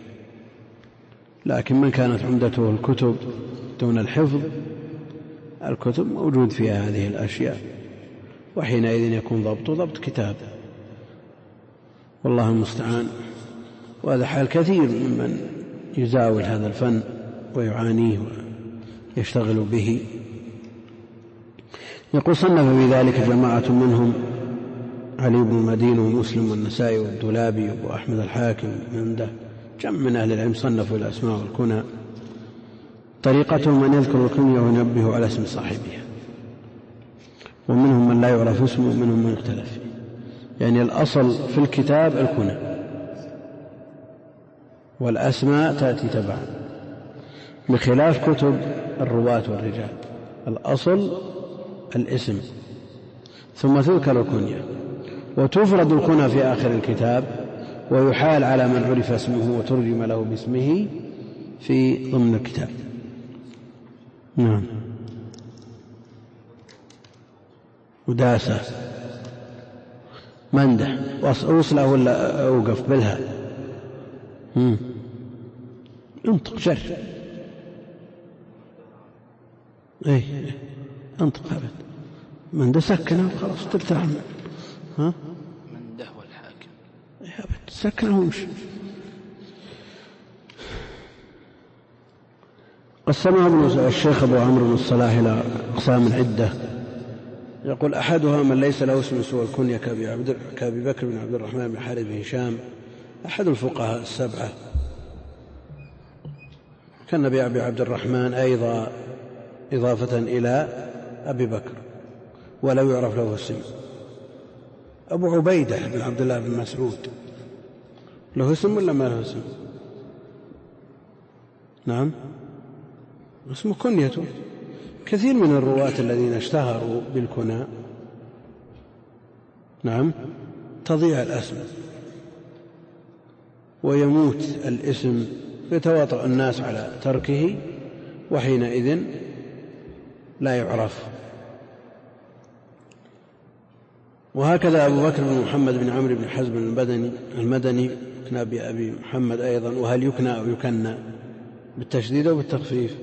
[SPEAKER 2] لكن من كانت عمدته الكتب دون الحفظ، الكتب موجود فيها هذه الأشياء، وحينئذ يكون ضبط ضبط كتاب، والله المستعان. وهذا حال كثير ممن يزاول هذا الفن ويعانيه ويشتغل به. يقول صنف بذلك جماعة منهم علي بن المدين ومسلم والنسائي والدولابي وأحمد الحاكم منده، جمع من أهل العلم صنفوا الأسماء والكنى. طريقتهم أن يذكروا الكنية وينبهوا على اسم صاحبها، ومنهم من لا يعرف اسمه ومنهم من يختلف فيه. يعني الأصل في الكتاب الكنى، والأسماء تأتي تبعا، بخلاف كتب الرواة والرجال، الأصل الاسم ثم تذكر الكنية، وتفرد الكنى في آخر الكتاب، ويحال على من عرف اسمه وترجم له باسمه في ضمن الكتاب. نعم. وداسة منده وصله ولا أوقف بالها انطق جر ايه انطق أبد منده سكنه وخلاص ترتاح. ها
[SPEAKER 1] منده والحاكم
[SPEAKER 2] ايه أبد سكنه ومشي. قسمها ابن الشيخ أبو عمرو بن الصلاح إلى أقسام عدة. يقول أحدها من ليس له اسم سوى الكنية كأبي بكر بن عبد الرحمن بن حارث بن هشام أحد الفقهاء السبعة، كالنبي أبي عبد الرحمن أيضا إضافة إلى أبي بكر ولو يعرف له اسم. أبو عبيدة بن عبد الله بن مسعود له اسم ولا ما له اسم؟ نعم اسمه كنيته. كثير من الرواة الذين اشتهروا بالكنى نعم تضيع الأسماء ويموت الاسم، يتواطأ الناس على تركه، وحينئذ لا يعرف. وهكذا أبو بكر بن محمد بن عمرو بن حزم المدني المدني يكنى بأبي محمد أيضا. وهل يكنى أو يكنى بالتشديد أو بالتخفيف؟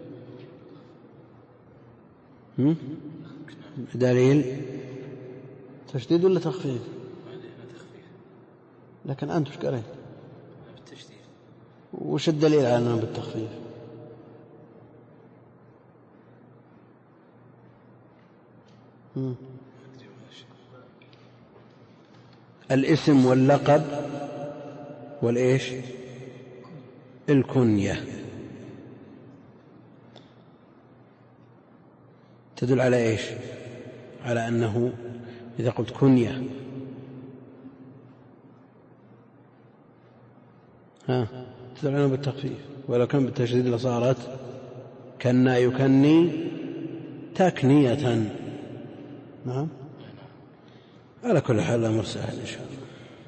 [SPEAKER 2] دليل تشديد ولا تخفيف؟ لكن أنت وش قريت؟
[SPEAKER 1] بالتشديد.
[SPEAKER 2] وش الدليل على أنه بالتخفيف؟ مم. الاسم واللقب والإيش الكنية تدل على إيش؟ على أنه إذا قلت كنية ها تدل على أنه بالتخفيف، ولو كان بالتشديد لصارت كنا يكني تكنية. نعم على كل حال الأمر سهل إن شاء الله.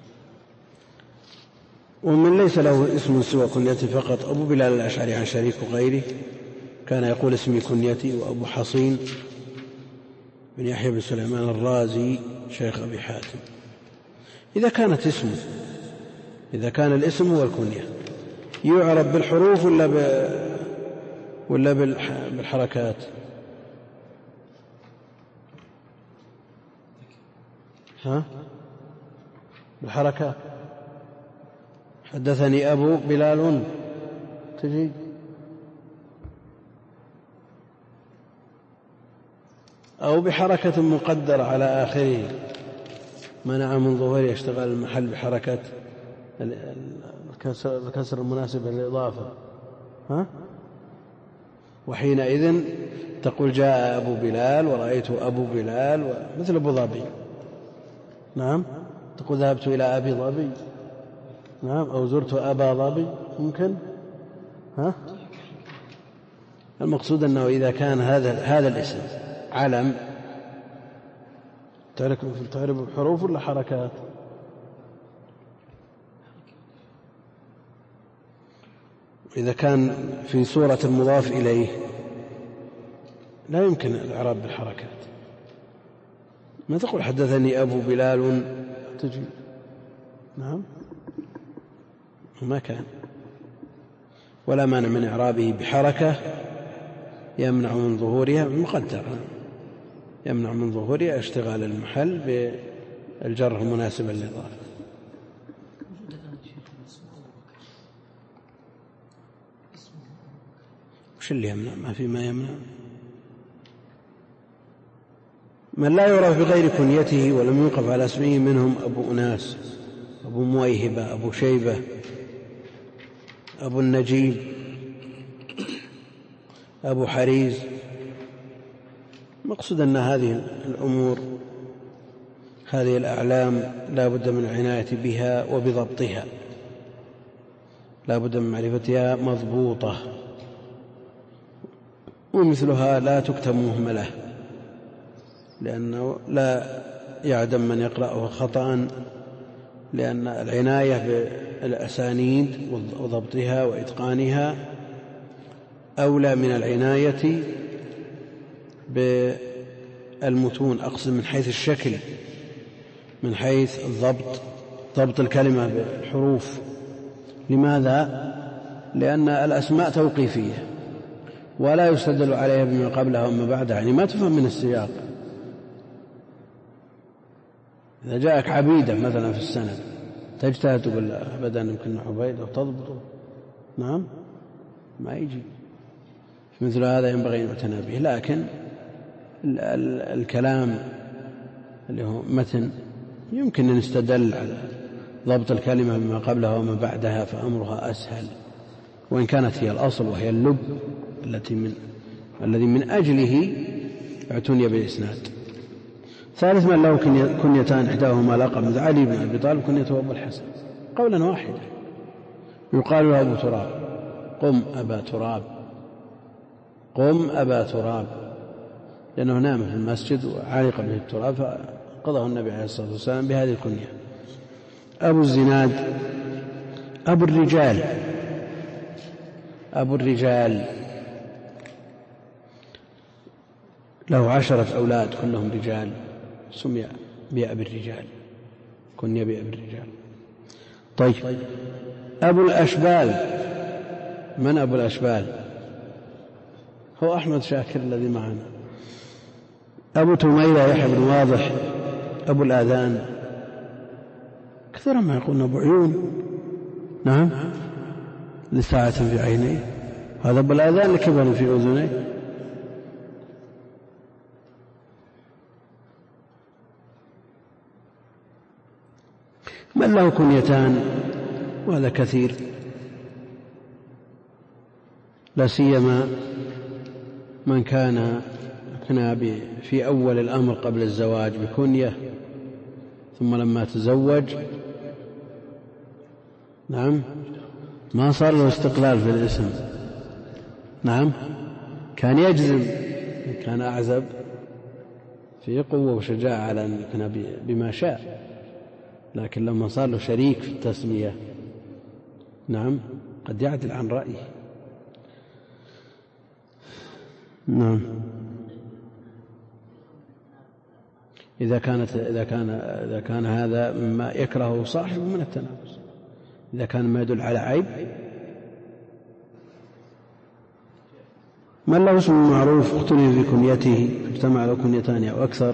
[SPEAKER 2] ومن ليس له اسم سوى كنيتي فقط أبو بلال الأشعري عن شريك وغيره كان يقول اسمي كنيتي. وأبو حصين بن يحيى بن سليمان الرازي شيخ أبي حاتم. إذا كانت اسمه إذا كان الاسم هو الكنية يعرف بالحروف ولا ب... ولا بالحركات؟ ها بالحركات. حدثني أبو بلال تجي أو بحركة مقدرة على آخره منع من ظهور يشتغل المحل بحركة الكسر المناسب للإضافة. ها وحينئذ تقول جاء أبو بلال ورأيت أبو بلال مثل أبو ظبي. نعم تقول ذهبت إلى أبي ظبي. نعم أو زرت أبا ظبي ممكن. ها المقصود أنه إذا كان هذا هذا الاسم علم تعرف تعرف الحروف ولا حركات؟ إذا كان في صورة المضاف إليه لا يمكن الإعراب بالحركات. ما تقول حدثني أبو بلال تجي نعم ما كان، ولا مانع من إعرابه بحركة يمنع من ظهورها مقدر، يمنع من ظهورها اشتغال المحل بالجر المناسبة للإضافة. وش اللي يمنع؟ ما في ما يمنع. من لا يعرف بغير كنيته ولم يوقف على اسمه منهم أبو أناس، أبو مويهبة، أبو شيبة، أبو النجيب، أبو حريز. مقصود أن هذه الأمور، هذه الأعلام لا بد من العناية بها وبضبطها، لا بد من معرفتها مضبوطة، ومثلها لا تكتب مهملة، لأنه لا يعدم من يقرأه خطأ، لأن العناية بالأسانيد وضبطها وإتقانها أولى من العناية بالمتون، أقصد من حيث الشكل، من حيث الضبط، ضبط الكلمة بالحروف. لماذا؟ لأن الأسماء توقيفية ولا يستدل عليها بما قبلها وما بعدها، يعني ما تفهم من السياق. إذا جاءك عبيدة مثلا في السند تجتهد تقول أبدا يمكن عبيدة وتضبطه، نعم ما يجي. مثل هذا ينبغي أن يعتنى به. لكن ال ال الكلام اللي هو متن يمكن أن يستدل على ضبط الكلمة بما قبلها وما بعدها، فأمرها أسهل، وإن كانت هي الأصل وهي اللب التي من الذي من أجله اعتني بالإسناد. ثالث من له كنيتان إحداهما لقب، مثل علي بن أبي طالب كنيته أبو الحسن قولا واحدا، يقال له أبو تراب، قم أبا تراب، قم أبا تراب، لأنه نام في المسجد وعلق به التراب فقضاه النبي عليه الصلاة والسلام بهذه الكنية. أبو الزناد، أبو الرجال، أبو الرجال له عشرة أولاد كلهم رجال، سمي بأبي الرجال، كني بأبي الرجال. طيب أبو الأشبال، من أبو الأشبال؟ هو أحمد شاكر الذي معنا. أبو تميلة يحيى بن واضح، أبو الآذان، كثيرا ما يقولون أبو عيون، نعم لساعة في عينيه، هذا أبو الآذان لكبر في أذنيه. من له كنيتان، وهذا كثير، لا سيما من كان في أول الأمر قبل الزواج بكنية، ثم لما تزوج نعم ما صار له استقلال في الاسم، نعم كان يجزم، كان أعزب في قوة وشجاعة على أن يكون بما شاء، لكن لما صار له شريك في التسمية نعم قد يعدل عن رأيه. نعم إذا كانت إذا كان إذا كان هذا مما يكرهه صاحبه من التنافس، إذا كان ما يدل على عيب. من له اسم معروف اختلف في كنيته فاجتمع له كنيتان أو أكثر.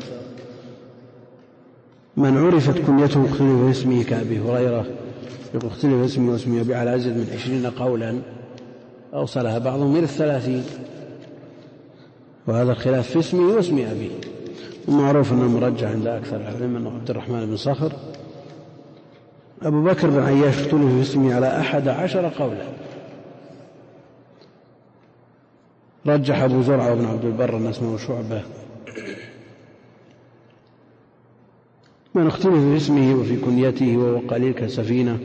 [SPEAKER 2] من عرفت كنيته اختلف في اسمه كأبي هريرة، اختلف اسمه واسمه أبي على أزيد من عشرين قولا أوصلها بعضهم إلى الثلاثين، وهذا الخلاف في اسمه واسم أبيه. ومعروف أن المرجح عند أكثر العلماء أنه عبد الرحمن بن صخر. أبو بكر بن عياش اختلف في اسمه على أحد عشر قولا، رجح أبو زرعة وابن عبد البر أن اسمه شعبة. من اختلف في اسمه وفي كنيته وهو قليل كسفينة،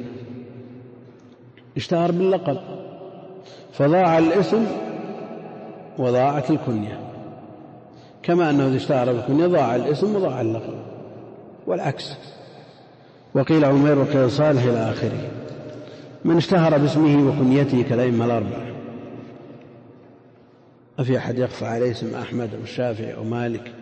[SPEAKER 2] اشتهر باللقب فضاع الاسم وضاعت الكنية، كما أنه إذا اشتهر بالكنية ضاع الاسم وضاع اللقب، والعكس. وقيل عمير وقيل صالح إلى آخره. من اشتهر باسمه وكنيته كالأئمة الأربعة. أفي أحد يخفى عليه اسم أحمد أو الشافعي أو مالك؟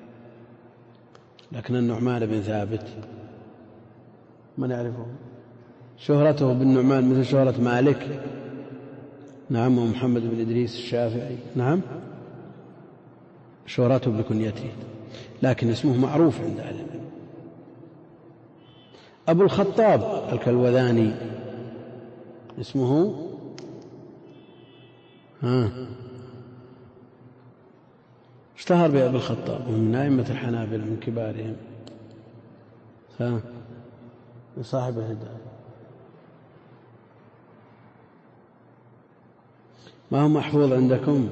[SPEAKER 2] لكن النعمان بن ثابت من يعرفه؟ شهرته بالنعمان مثل شهرة مالك. نعم. ومحمد بن إدريس الشافعي. نعم. شهرته بكنيته، لكن اسمه معروف عند أهل العلم. أبو الخطاب الكلوذاني اسمه ها اشتهر بأبي الخطاب، ومن أئمة الحنابلة من كبارهم. ها صاحب الهداية. ما هو محفوظ عندكم؟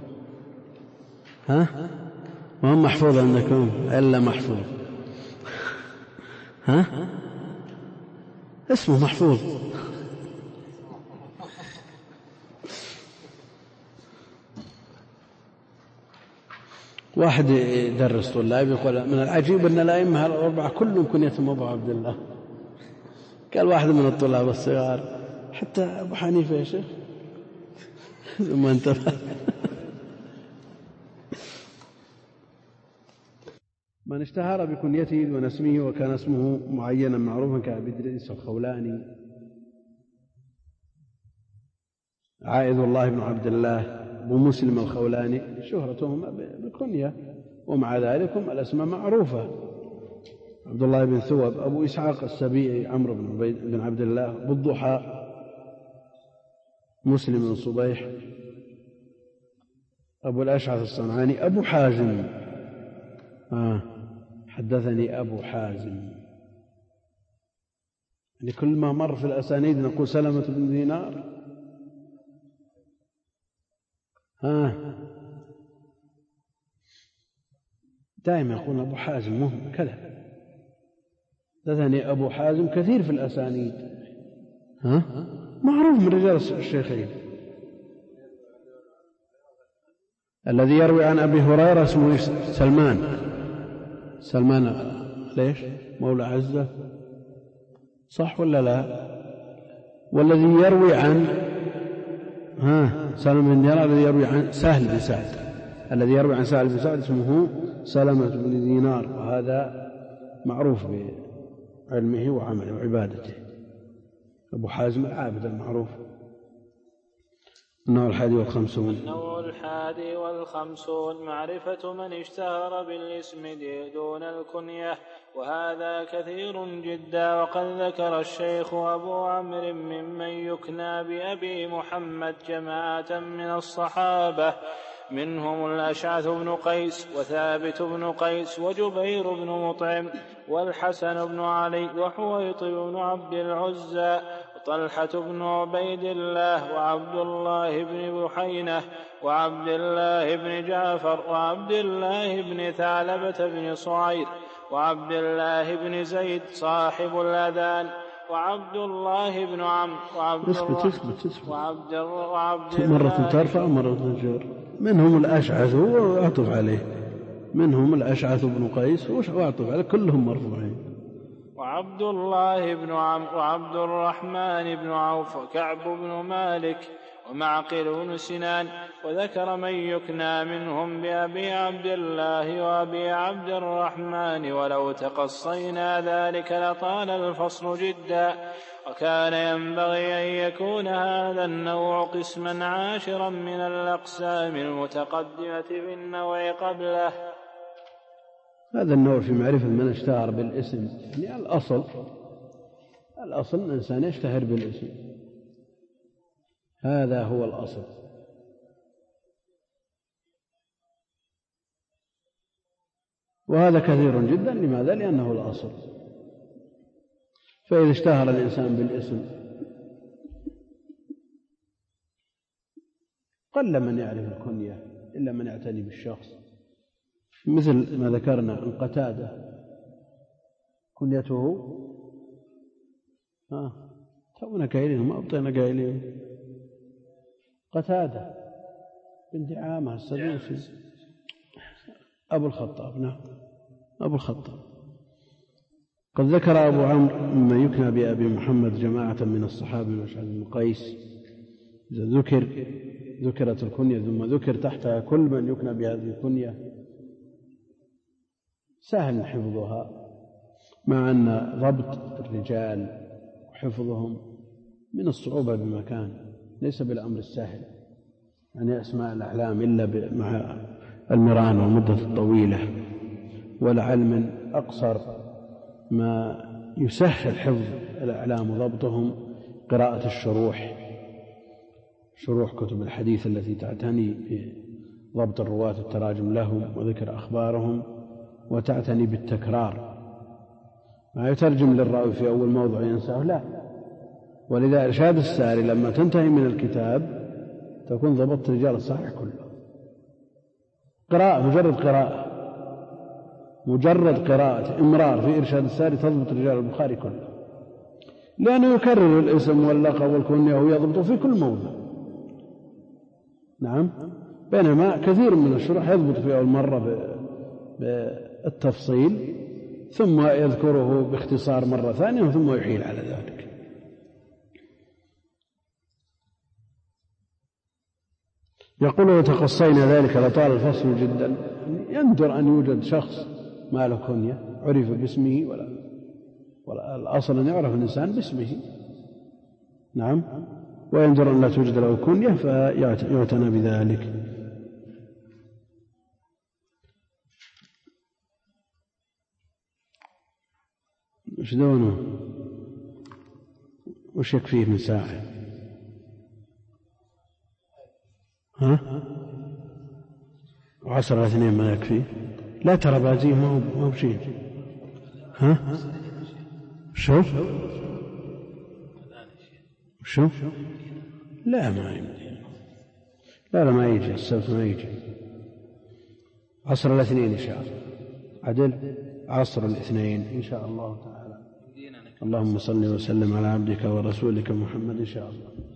[SPEAKER 2] ها ما هو محفوظ عندكم إلا محفوظ. ها اسمه محفوظ. واحد يدرس طلاب يقول من العجيب أن الأئمة الأربعة كلهم كنيتهم أبو عبد الله. قال واحد من الطلاب الصغار حتى أبو حنيفة يا شيخ ثم انتبه. من اشتهر بكنيته دون اسمه وكان اسمه معينا معروفا كأبي إدريس الخولاني، عائذ الله بن عبد الله، أبو مسلم الخولاني، شهرتهما بكنية، ومع ذلك الأسماء معروفة. عبد الله بن ثوب، أبو إسحاق السبيعي عمرو بن عبيد بن عبد الله، أبو الضحى مسلم بن صبيح، أبو الأشعث الصنعاني، أبو حازم. آه حدثني أبو حازم. يعني كل ما مر في الأسانيد نقول سلمة بن دينار. ها دائما يقول أبو حازم مهم كذا. حدثني أبو حازم كثير في الأسانيد. ها معروف من رجال الشيخين. الذي يروي عن أبي هريرة اسمه سلمان. سلمان ليش مولى عزة صح ولا لا؟ والذي يروي عن ها سلمة بن دينار الذي يروي عن سهل بن سعد. الذي يروي عن سهل بن سعد اسمه سلمة بن دينار، وهذا معروف بعلمه وعمله وعبادته. أبو حازم العابد المعروف. النوع الحادي والخمسون.
[SPEAKER 1] النوع الحادي والخمسون معرفة من اشتهر بالاسم دون الكنية، وهذا كثير جدا. وقد ذكر الشيخ أبو عمرو ممن يكنى بأبي محمد جماعة من الصحابة، منهم الأشعث بن قيس وثابت بن قيس وجبير بن مطعم والحسن بن علي وحويط بن عبد العزى وطلحة بن عبيد الله وعبد الله بن بحينة وعبد الله بن جعفر وعبد الله بن ثعلبة بن صعير وعبد الله بن زيد صاحب الأذان وعبد الله بن عمرو وعبد الله وعبد وعبد
[SPEAKER 2] مرة ترفع مرة تجر. منهم الأشعث وأعطف عليه، منهم الأشعث بن قيس وأعطف عليه، كلهم مرفوعين.
[SPEAKER 1] وعبد الله بن عمرو وعبد الرحمن بن عوف وكعب بن مالك ومعقل بن سنان. وذكر من يكنى منهم بأبي عبد الله وأبي عبد الرحمن، ولو تقصينا ذلك لطال الفصل جدا. وكان ينبغي أن يكون هذا النوع قسما عاشرا من الأقسام المتقدمة في النوع قبله.
[SPEAKER 2] هذا النوع في معرفة من اشتهر بالاسم، يعني الأصل الأصل الإنسان يشتهر بالاسم، هذا هو الأصل. وهذا كثير جدا. لماذا؟ لأنه الأصل. فإذا اشتهر الإنسان بالاسم قل من يعرف الكنية إلا من يعتني بالشخص، مثل ما ذكرنا عن قتادة كنيته ها تونا قايلين ما أبطينا قايلين قتادة بن دعامة السدوسي أبو الخطاب. نعم أبو الخطاب. قد ذكر أبو عمرو مما يكنى بأبي محمد جماعة من الصحابة وأشعث بن قيس، إذا ذكر ذكرت الكنية ثم ذكر تحتها كل من يكنى بهذه الكنية سهل حفظها، مع أن ضبط الرجال وحفظهم من الصعوبة بمكان، ليس بالأمر السهل، يعني أسماء الأعلام إلا مع المران والمدة الطويلة. ولعل من أقصر ما يسهل حفظ الأعلام وضبطهم قراءة الشروح، شروح كتب الحديث التي تعتني بضبط الرواة التراجم لهم وذكر أخبارهم وتعتني بالتكرار، ما يترجم للراوي في أول موضع ينساه، لا. ولذا إرشاد الساري لما تنتهي من الكتاب تكون ضبطت رجال الصحيح كله، قراءة مجرد قراءة مجرد قراءة إمرار في إرشاد الساري تضبط رجال البخاري كله، لأنه يكرر الاسم واللقب والكنية ويضبط في كل موضع. نعم، بينما كثير من الشروح يضبط في أول مرة بالتفصيل ثم يذكره باختصار مرة ثانية ثم يحيل على ذلك. يقول وتقصينا ذلك لطال الفصل جدا، يندر أن يوجد شخص ما له كنية عرف باسمه، ولا, ولا الأصل أن يعرف الإنسان باسمه. نعم، ويندر أن لا توجد له كنية فيعتنى بذلك. وش دونه؟ وش يكفيه من ساعة؟ ها؟ وعصر الاثنين ما يكفي؟ لا ترى بازيه ما هو بشيء. ها؟ شو؟ شو؟ لا ما يمدي، لا لا ما يجي السبت، ما يجي عصر الاثنين إن شاء الله، عدل عصر الاثنين إن شاء الله تعالى. اللهم صل وسلم على عبدك ورسولك محمد إن شاء الله.